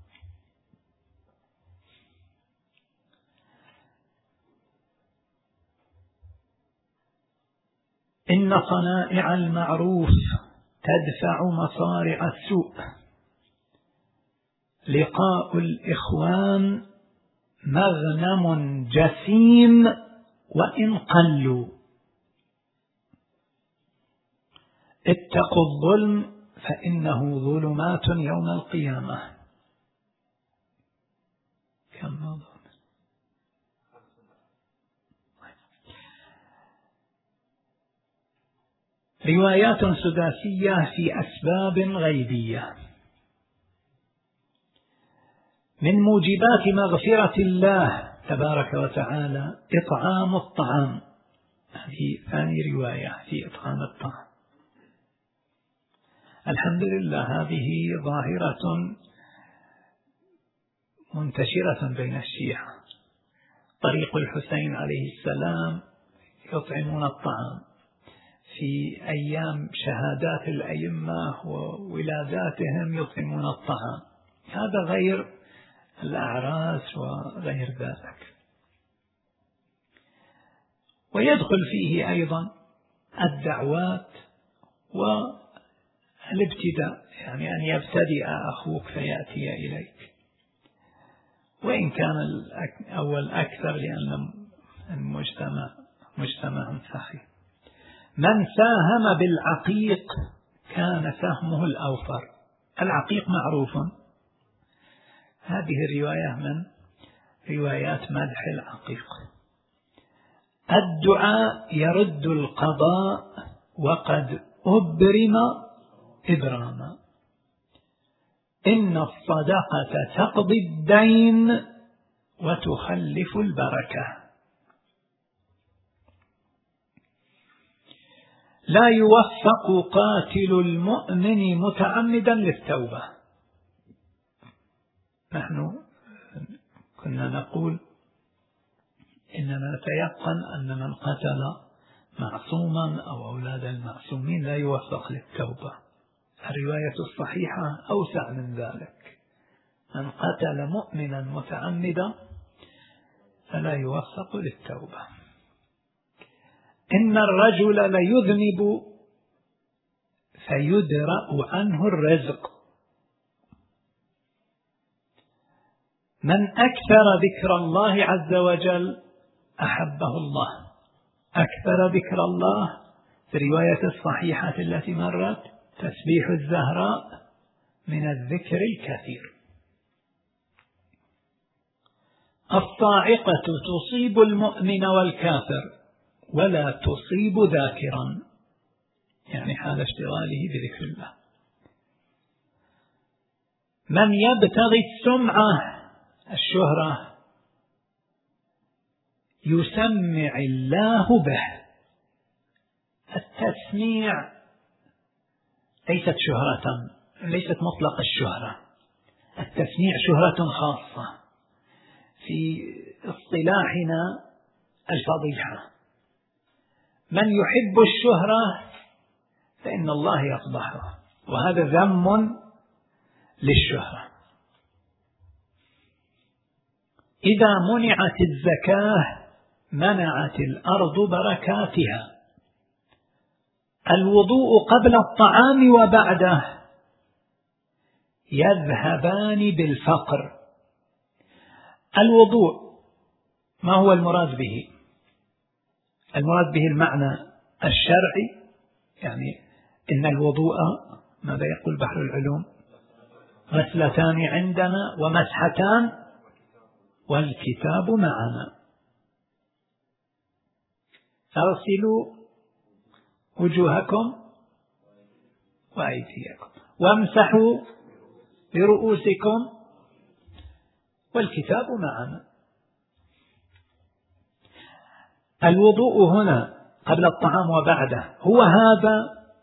إن صنائع المعروف تدفع مصارع السوء. لقاء الإخوان مغنم جسيم وإن قلوا. اتقوا الظلم فإنه ظلمات يوم القيامة. كم موضوع؟ روايات سداسية في أسباب غيبية. من موجبات مغفرة الله تبارك وتعالى إطعام الطعام. هذه ثاني رواية في إطعام الطعام. الحمد لله هذه ظاهرة منتشرة بين الشيعة. طريق الحسين عليه السلام يطعمون الطعام، في أيام شهادات الأئمة وولاداتهم يطعمون الطعام، هذا غير الأعراس وغير ذلك. ويدخل فيه أيضا الدعوات والابتداء، يعني أن يبتدئ أخوك فيأتي إليك، وإن كان الأول أكثر لأن المجتمع مجتمع سخي. من ساهم بالعقيق كان سهمه الأوفر. العقيق معروف، هذه الرواية من روايات مدح العقيق. الدعاء يرد القضاء وقد أبرم إبراما. إن الصدقة تقضي الدين وتخلف البركة. لا يوفق قاتل المؤمن متعمدا للتوبة. نحن كنا نقول إننا نتيقن أن من قتل معصوما أو أولاد المعصومين لا يوفق للتوبة. الرواية الصحيحة أوسع من ذلك: من قتل مؤمنا متعمدا فلا يوفق للتوبة. إن الرجل ليذنب فيدرأ عنه الرزق. من أكثر ذكر الله عز وجل أحبه الله. أكثر ذكر الله في الرواية الصحيحة التي مرت: تسبيح الزهراء من الذكر الكثير. الصاعقة تصيب المؤمن والكافر ولا تصيب ذاكرا، يعني حال اشتغاله بذكر الله. من يبتغي السمعة الشهرة يسمع الله به. التسميع ليست شهرة، ليست مطلق الشهرة. التسميع شهرة خاصة، في اصطلاحنا الفضيحة. من يحب الشهرة فإن الله يفضحه، وهذا ذم للشهرة. إذا منعت الزكاة منعت الأرض بركاتها. الوضوء قبل الطعام وبعده يذهبان بالفقر. الوضوء ما هو المراد به؟ المراد به المعنى الشرعي، يعني إن الوضوء ماذا يقول بحر العلوم؟ غسلتان عندنا ومسحتان والكتاب معنا. فاغسلوا وجوهكم وأيديكم وامسحوا برؤوسكم والكتاب معنا. الوضوء هنا قبل الطعام وبعده هو هذا،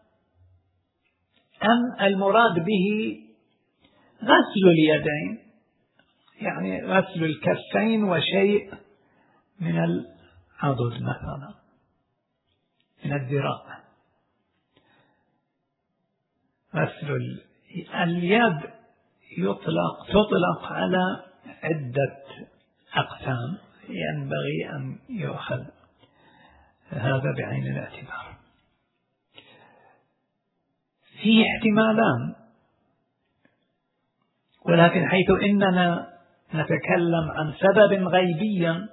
أم المراد به غسل اليدين، يعني غسل الكفين وشيء من العضد مثلا من الذراع؟ غسل اليد تطلق على عدة أقسام، ينبغي أن يؤخذ هذا بعين الاعتبار. فيه احتمالان، ولكن حيث إننا نتكلم عن سبب غيبي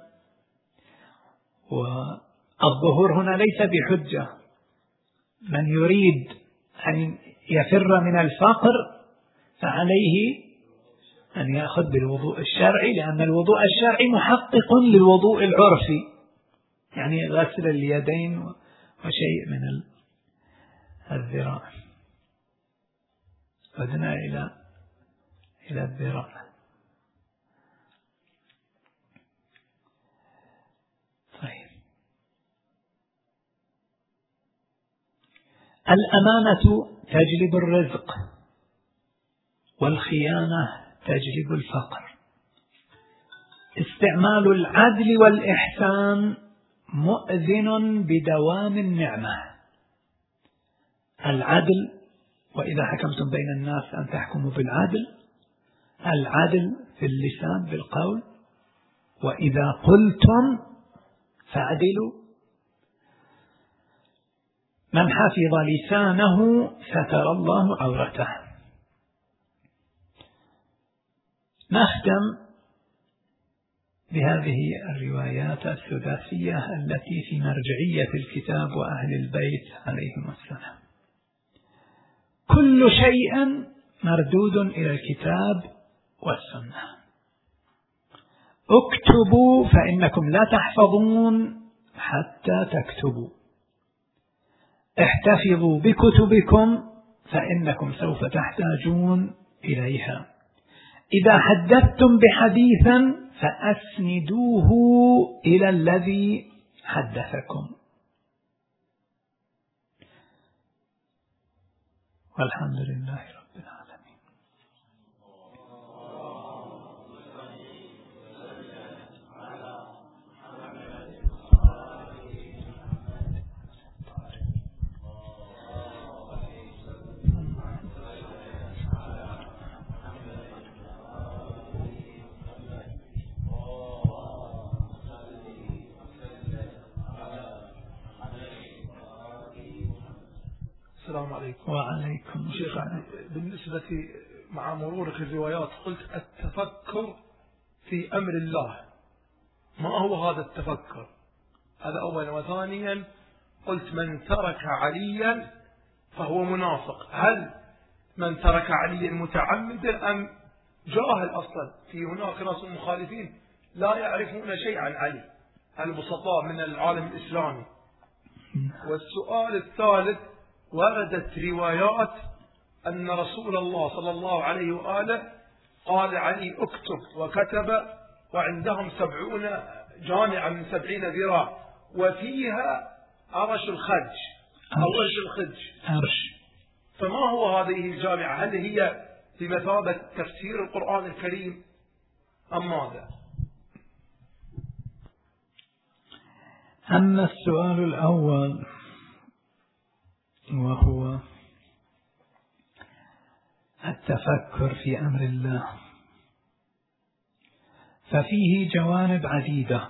والظهور هنا ليس بحجة، من يريد أن يفر من الفقر فعليه أن يأخذ بالوضوء الشرعي، لأن الوضوء الشرعي محقق للوضوء العرفي، يعني غسل اليدين وشيء من الذراع. عدنا إلى الذراع. طيب، الأمانة تجلب الرزق والخيانة تجلب الفقر. استعمال العدل والإحسان مؤذن بدوام النعمة. العدل، وإذا حكمتم بين الناس أن تحكموا بالعدل، العدل في اللسان بالقول، وإذا قلتم فاعدلوا. من حفظ لسانه ستر الله عورته. نختم بهذه الروايات الثلاثية التي في مرجعية الكتاب وأهل البيت عليهم السلام. كل شيء مردود إلى الكتاب والسنة. اكتبوا فإنكم لا تحفظون حتى تكتبوا. احتفظوا بكتبكم فإنكم سوف تحتاجون إليها. إذا حدثتم بحديثا فأسندوه إلى الذي حدثكم. والحمد لله رب العالمين. السلام عليكم. وعليكم السلام. بالنسبة مع مرورك الروايات قلت التفكر في أمر الله، ما هو هذا التفكر؟ هذا أولا. وثانيا قلت من ترك عليا فهو منافق. هل من ترك عليا متعمدا أم جاهل أصلا؟ في هناك ناس مخالفين لا يعرفون شيء عن علي، البسطاء من العالم الإسلامي. والسؤال الثالث، وردت روايات أن رسول الله صلى الله عليه وآله قال علي اكتب، وكتب، وعندهم 70 جامعة من 70 ذراع، وفيها عرش الخج أو عرش الخج. فما هو هذه الجامعة؟ هل هي بمثابة تفسير القرآن الكريم أم ماذا؟ أما السؤال الأول وهو التفكر في أمر الله، ففيه جوانب عديدة.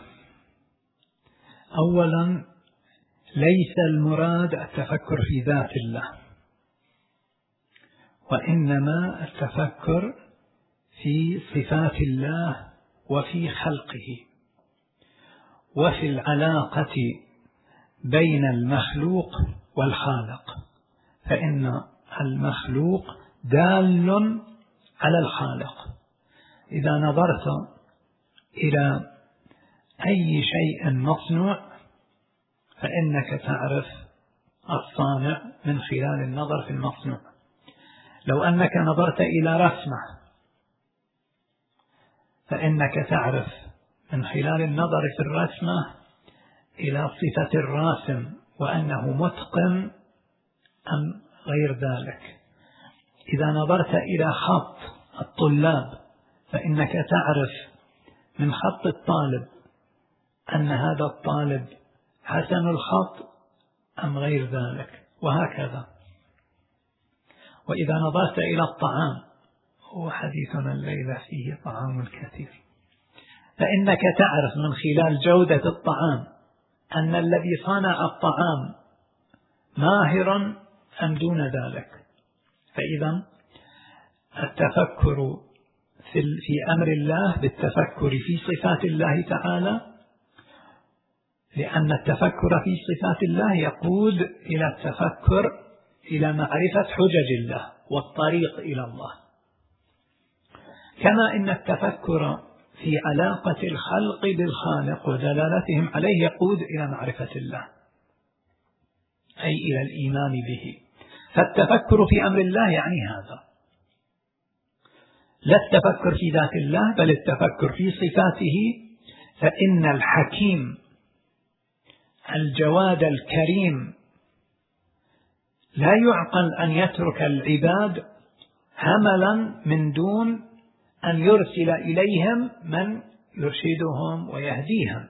أولا، ليس المراد التفكر في ذات الله، وإنما التفكر في صفات الله وفي خلقه وفي العلاقة بين المخلوق والخالق، فإن المخلوق دال على الخالق. إذا نظرت إلى أي شيء مصنوع فإنك تعرف الصانع من خلال النظر في المصنوع. لو أنك نظرت إلى رسمة فإنك تعرف من خلال النظر في الرسمة إلى صفة الراسم وأنه متقن أم غير ذلك. إذا نظرت إلى خط الطلاب فإنك تعرف من خط الطالب أن هذا الطالب حسن الخط أم غير ذلك، وهكذا. وإذا نظرت إلى الطعام، هو حديثنا الليلة فيه طعام كثير، فإنك تعرف من خلال جودة الطعام أن الذي صنع الطعام ماهر أم دون ذلك. فإذا التفكر في أمر الله بالتفكر في صفات الله تعالى، لأن التفكر في صفات الله يقود إلى التفكر إلى معرفة حجج الله والطريق إلى الله. كما إن التفكر في علاقة الخلق بالخالق ودلالتهم عليه يقود إلى معرفة الله، أي إلى الإيمان به. فالتفكر في أمر الله يعني هذا، لا التفكر في ذات الله بل التفكر في صفاته. فإن الحكيم الجواد الكريم لا يعقل أن يترك العباد هملا من دون أن يرسل إليهم من يرشدهم ويهديهم،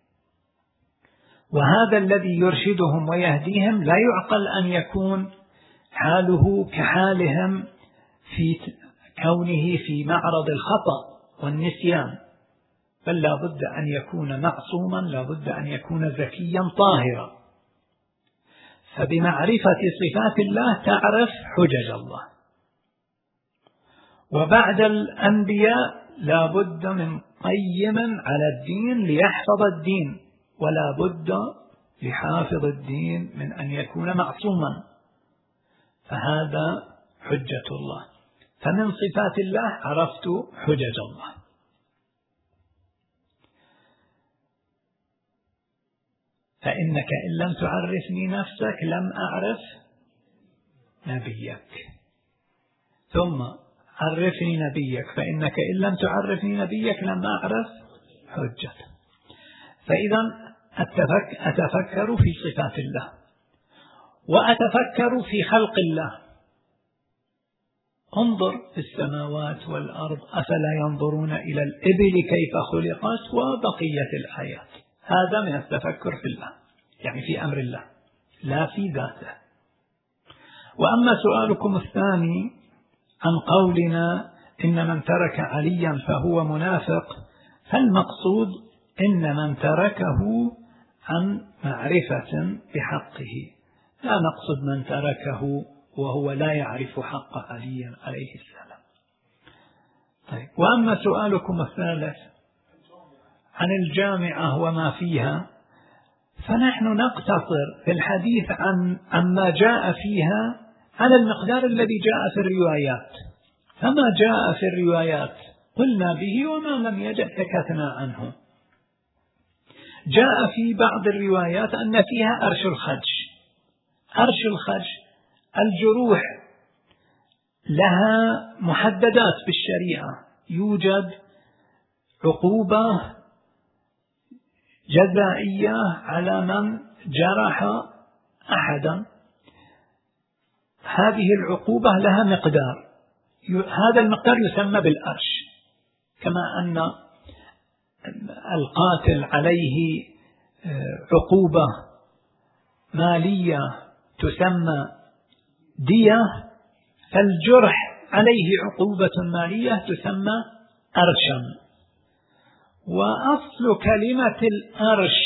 وهذا الذي يرشدهم ويهديهم لا يعقل أن يكون حاله كحالهم في كونه في معرض الخطأ والنسيان، بل لا بد أن يكون معصوما، لا بد أن يكون زكيا طاهرا. فبمعرفة صفات الله تعرف حجج الله. وبعد الأنبياء لا بد من قيم على الدين ليحفظ الدين، ولا بد لحافظ الدين من أن يكون معصوما، فهذا حجة الله. فمن صفات الله عرفت حجج الله. فإنك إن لم تعرفني نفسك لم أعرف نبيك، ثم عرفني نبيك، فإنك إن لم تعرفني نبيك لم أعرف حجته. فإذا أتفكر في صفات الله، وأتفكر في خلق الله. انظر في السماوات والأرض أفلا ينظرون إلى الإبل كيف خلقت، وبقية الآيات. هذا من التفكر في الله، يعني في أمر الله لا في ذاته. وأما سؤالكم الثاني عن قولنا إن من ترك عليا فهو منافق، فالمقصود إن من تركه عن معرفة بحقه، لا نقصد من تركه وهو لا يعرف حق علي عليه السلام. طيب، وأما سؤالكم الثالث عن الجامعة وما فيها، فنحن نقتصر في الحديث عما جاء فيها على المقدار الذي جاء في الروايات. فما جاء في الروايات قلنا به، وما لم يجأ سكتنا عنه. جاء في بعض الروايات أن فيها أرش الخدش. أرش الخدش الجروح لها محددات بالشريعة، يوجد عقوبة جزائية على من جرح أحدا، هذه العقوبة لها مقدار، هذا المقدار يسمى بالأرش. كما أن القاتل عليه عقوبة مالية تسمى دية، فالجرح عليه عقوبة مالية تسمى أرشا. وأصل كلمة الأرش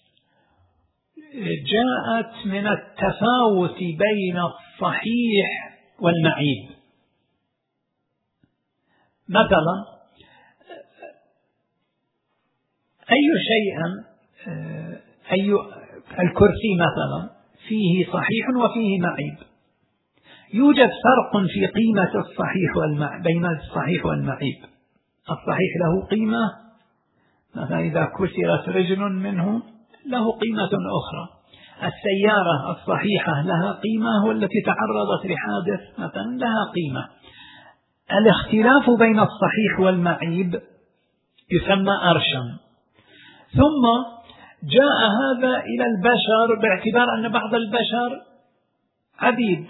جاءت من التفاوت بين الصحيح والمعيب. مثلا الكرسي مثلا فيه صحيح وفيه معيب، يوجد فرق في قيمة الصحيح بين الصحيح والمعيب. الصحيح له قيمة، مثلا إذا كسرت رجل منه له قيمة أخرى. السيارة الصحيحة لها قيمة، والتي تعرضت لحادث مثلا لها قيمة. الاختلاف بين الصحيح والمعيب يسمى أرشا. ثم جاء هذا إلى البشر باعتبار أن بعض البشر عبيد،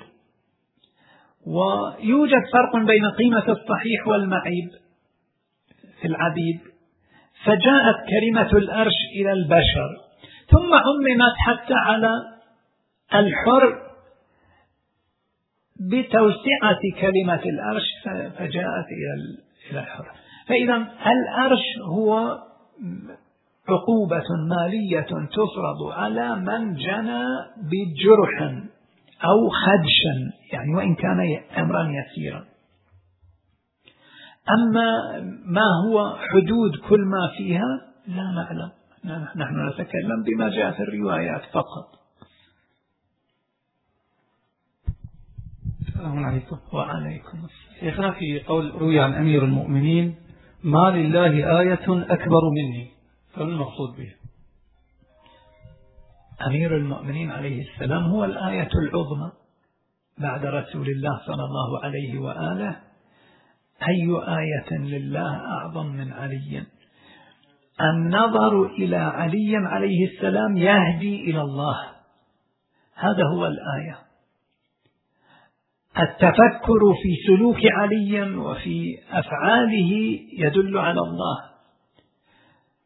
ويوجد فرق بين قيمة الصحيح والمعيب في العبيد، فجاءت كلمة الأرش إلى البشر، ثم عممت حتى على الحر بتوسعة كلمة الأرش، فجاءت إلى الحر. فإذا الأرش هو عقوبة مالية تفرض على من جنى بجرح أو خدشا، يعني وإن كان أمرا يسيرا. أما ما هو حدود كل ما فيها لا نعلم، نحن نتكلم بما جاء في الروايات فقط. السلام عليكم. وعليكم السلام. شيخنا، في قول روي عن أمير المؤمنين ما لله آية أكبر مني، فما المقصود به؟ أمير المؤمنين عليه السلام هو الآية العظمى بعد رسول الله صلى الله عليه وآله. أي آية لله أعظم من علي؟ النظر إلى علي عليه السلام يهدي إلى الله، هذا هو الآية. التفكر في سلوك علي وفي أفعاله يدل على الله.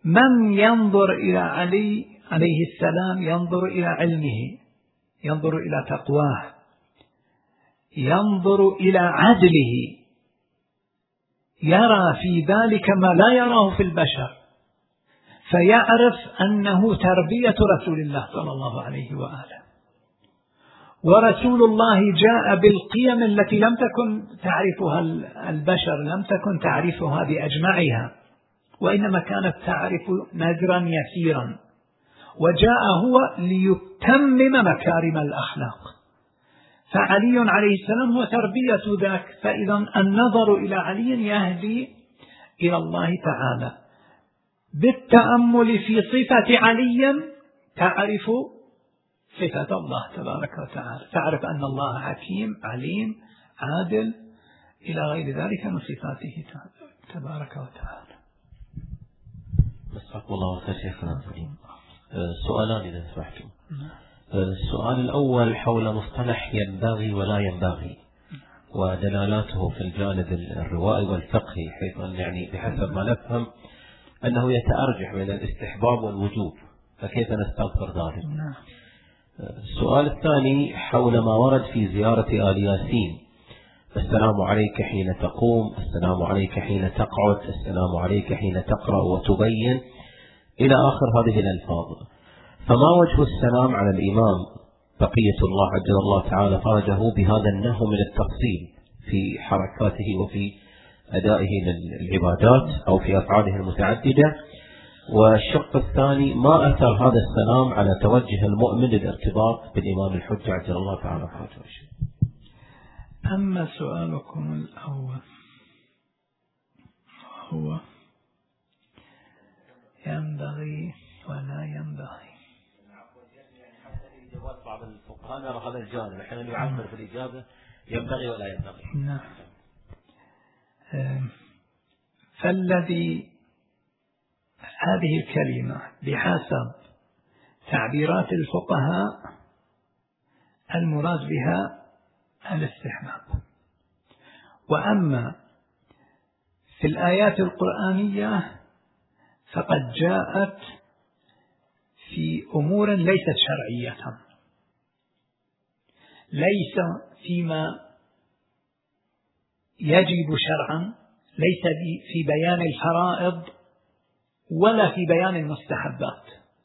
من ينظر إلى علي عليه السلام ينظر إلى علمه، ينظر إلى تقواه، ينظر إلى عدله، يرى في ذلك ما لا يراه في البشر، فيعرف أنه تربية رسول الله صلى الله عليه وآله. ورسول الله جاء بالقيم التي لم تكن تعرفها البشر، لم تكن تعرفها بأجمعها، وإنما كانت تعرف نذرا يسيرا، وجاء هو ليتمم مكارم الأخلاق. فعلي عليه السلام هو تربية ذاك. فإذا النظر إلى علي يهدي إلى الله تعالى. بالتأمل في صفة علي تعرف صفة الله تبارك وتعالى، تعرف أن الله حكيم عليم عادل إلى غير ذلك من صفاته تبارك وتعالى. مساكم الله خير شيخنا الكريم. سؤالان إذا سمحتم. السؤال الأول حول مصطلح ينبغي ولا ينبغي ودلالاته في الجانب الروائي والفقهي، حيث أن يعني بحسب ما نفهم أنه يتأرجح بين الاستحباب والوجوب، فكيف نستغفر ذلك؟ السؤال الثاني حول ما ورد في زيارة آل ياسين: السلام عليك حين تقوم، السلام عليك حين تقعد، السلام عليك حين تقرأ وتبين، إلى آخر هذه الألفاظ. فما وجه السلام على الإمام بقية الله عجل الله تعالى فرجه بهذا النحو من التفصيل في حركاته وفي أدائه للعبادات أو في أفعاله المتعددة؟ والشق الثاني: ما أثر هذا السلام على توجه المؤمن للارتباط بالإمام الحجة عجل الله تعالى فرجه؟ أما سؤالكم الأول هو ينبغي ولا ينبغي، بعض الفقهاء نرى هذا الجانب، احنا نعبر في الإجابة ينبغي ولا ينبغي. نعم. فالذي هذه الكلمة بحسب تعبيرات الفقهاء المراد بها الاستحباب. وأما في الآيات القرآنية فقد جاءت في أمور ليست شرعية، ليس فيما يجب شرعا، ليس في بيان الفرائض ولا في بيان المستحبات،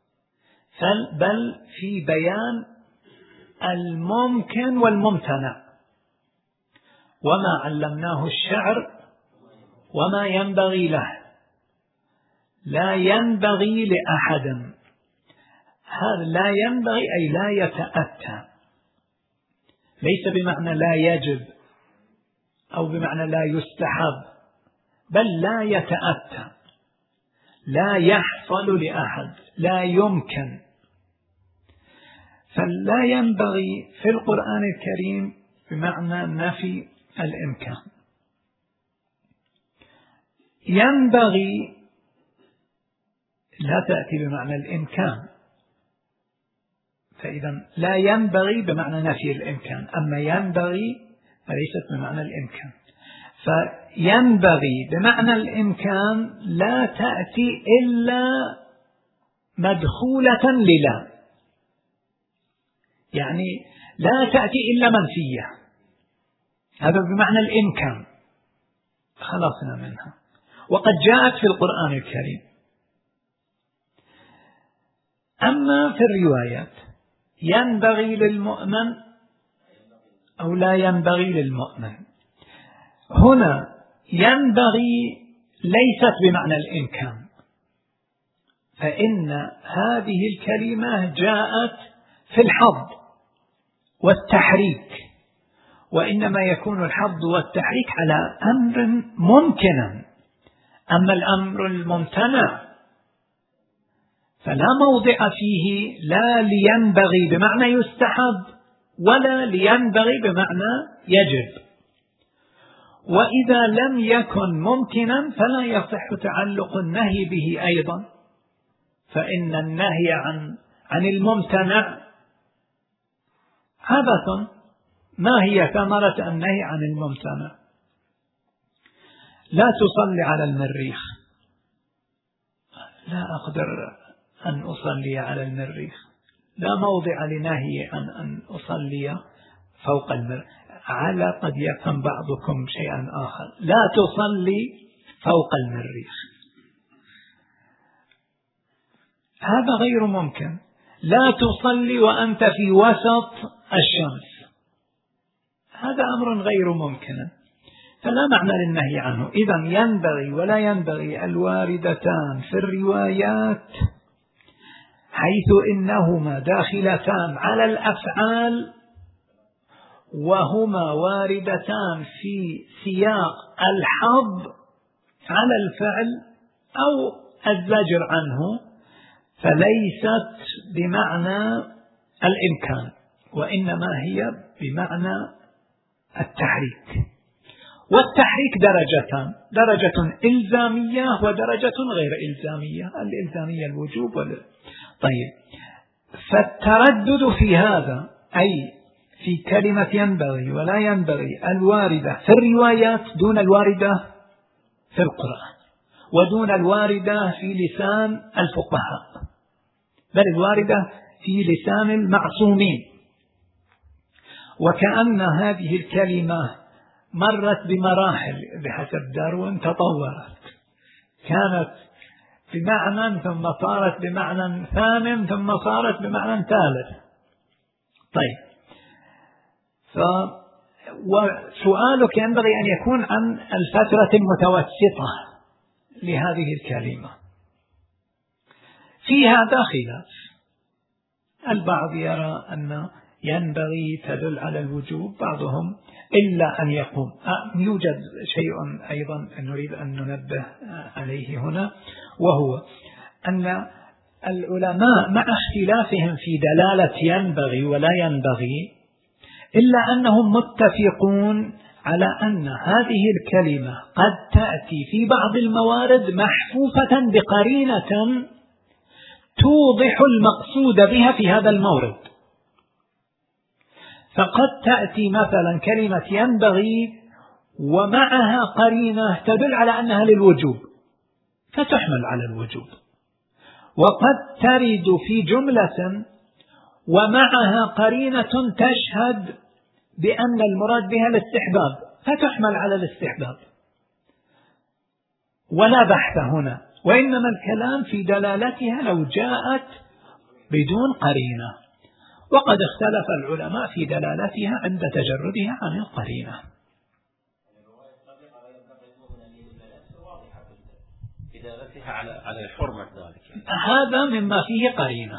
بل في بيان الممكن والممتنع. وما علمناه الشعر وما ينبغي له، لا ينبغي لأحد. هذا لا ينبغي أي لا يتأتى، ليس بمعنى لا يجب أو بمعنى لا يستحب، بل لا يتأتى، لا يحصل لأحد، لا يمكن. فلا ينبغي في القرآن الكريم بمعنى نفي الإمكان. ينبغي لا تأتي بمعنى الإمكان، فإذا لا ينبغي بمعنى نفي الإمكان، أما ينبغي فليست بمعنى الإمكان. فينبغي بمعنى الإمكان لا تأتي إلا مدخولة للا، يعني لا تأتي إلا منفية، هذا بمعنى الإمكان، خلصنا منها. وقد جاءت في القرآن الكريم. أما في الروايات ينبغي للمؤمن أو لا ينبغي للمؤمن، هنا ينبغي ليست بمعنى الإمكان، فإن هذه الكلمة جاءت في الحظ والتحريك، وإنما يكون الحظ والتحريك على أمر ممكن. أما الأمر الممتنع فلا موضع فيه لا لينبغي بمعنى يستحب ولا لينبغي بمعنى يجب. وإذا لم يكن ممكنا فلا يصح تعلق النهي به أيضا، فإن النهي عن الممتنع عبث. ما هي ثمرة النهي عن الممتنع؟ لا تصلي على المريخ، لا أقدر أن أصلي على المريخ، لا موضع لنهي عن أن أصلي فوق المريخ. على قد يفهم بعضكم شيئا آخر، لا تصلي فوق المريخ، هذا غير ممكن. لا تصلي وأنت في وسط الشمس، هذا أمر غير ممكن، فلا معنى للنهي عنه. إذن ينبغي ولا ينبغي الواردتان في الروايات حيث إنهما داخلتان على الأفعال، وهما واردتان في سياق الحظ على الفعل أو الزجر عنه، فليست بمعنى الإمكان، وإنما هي بمعنى التحريك. والتحريك درجتان، درجة إلزامية ودرجة غير إلزامية. الإلزامية الوجوب طيب، فالتردد في هذا أي في كلمة ينبغي ولا ينبغي الواردة في الروايات دون الواردة في القرآن، ودون الواردة في لسان الفقهاء، بل الواردة في لسان المعصومين. وكأن هذه الكلمة مرت بمراحل بحسب داروين، تطورت، كانت بمعنى ثم صارت بمعنى ثامن ثم صارت بمعنى ثالث. طيب، وسؤالك ينبغي أن يكون عن الفترة المتوسطة لهذه الكلمة. في هذا خلاف، البعض يرى أن ينبغي تدل على الوجوب، بعضهم إلا أن يقوم. يوجد شيء أيضا نريد أن ننبه عليه هنا، وهو أن العلماء مع اختلافهم في دلالة ينبغي ولا ينبغي، إلا أنهم متفقون على أن هذه الكلمة قد تأتي في بعض الموارد محفوفة بقرينة توضح المقصود بها في هذا المورد. فقد تأتي مثلا كلمة ينبغي ومعها قرينة تدل على أنها للوجوب فتحمل على الوجوب، وقد ترد في جملة ومعها قرينة تشهد بأن المراد بها الاستحباب فتحمل على الاستحباب، ولا بحث هنا، وإنما الكلام في دلالتها لو جاءت بدون قرينة. وقد اختلف العلماء في دلالتها عند تجردها عن القرينة. دلالتها على حرمة ذلك، هذا مما فيه قرينة.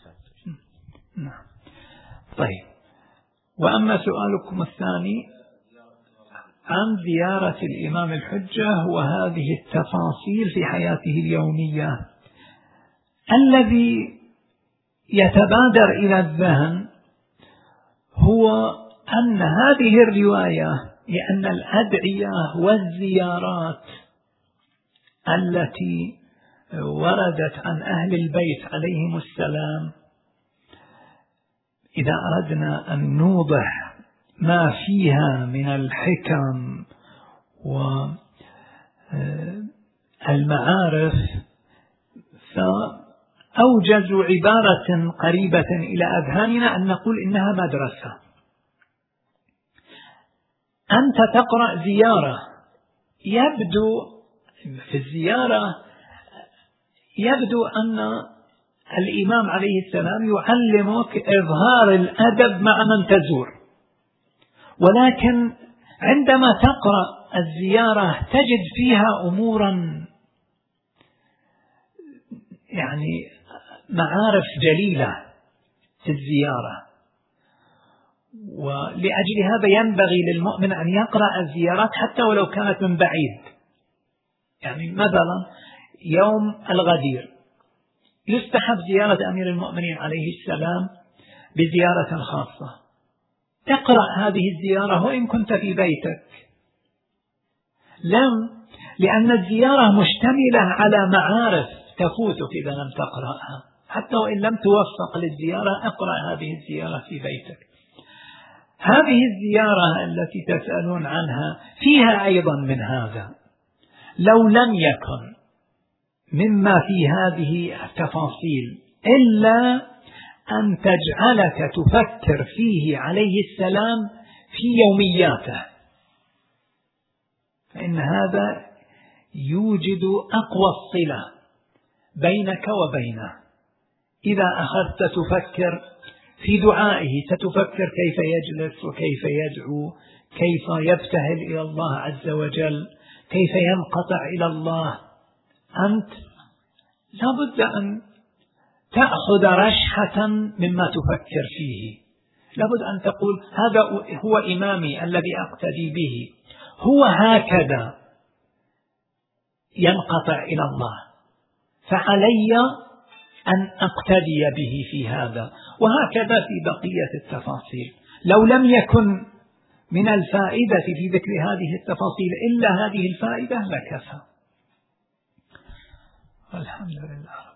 طيب، وأما سؤالكم الثاني عن زيارة الإمام الحجة وهذه التفاصيل في حياته اليومية، الذي يتبادر إلى الذهن هو أن هذه الرواية، لأن الأدعية والزيارات التي وردت عن أهل البيت عليهم السلام، إذا أردنا أن نوضح ما فيها من الحكم والمعارف، فأوجز عبارة قريبة إلى أذهاننا أن نقول إنها مدرسة. أنت تقرأ زيارة، يبدو في الزيارة أن الإمام عليه السلام يعلمك إظهار الأدب مع من تزور، ولكن عندما تقرأ الزيارة تجد فيها أمورا يعني معارف جليلة في الزيارة، ولأجل هذا ينبغي للمؤمن أن يقرأ الزيارات حتى ولو كانت من بعيد. يعني مثلا يوم الغدير يستحب زيارة أمير المؤمنين عليه السلام بزيارة خاصة، اقرأ هذه الزيارة وإن كنت في بيتك، لأن الزيارة مشتملة على معارف تفوتك إذا لم تقرأها، حتى وإن لم توفق للزيارة اقرأ هذه الزيارة في بيتك. هذه الزيارة التي تسألون عنها فيها أيضا من هذا، لو لم يكن مما في هذه التفاصيل إلا أن تجعلك تفكر فيه عليه السلام في يومياته، فإن هذا يوجد أقوى الصلة بينك وبينه. إذا أخذت تفكر في دعائه ستفكر كيف يجلس وكيف يدعو، كيف يبتهل إلى الله عز وجل، كيف ينقطع إلى الله. أنت لابد أن تأخذ رشحة مما تفكر فيه، لابد أن تقول هذا هو إمامي الذي أقتدي به، هو هكذا ينقطع إلى الله، فعلي أن أقتدي به في هذا. وهكذا في بقية التفاصيل. لو لم يكن من الفائدة في ذكر هذه التفاصيل إلا هذه الفائدة لكفى. الحمد لله.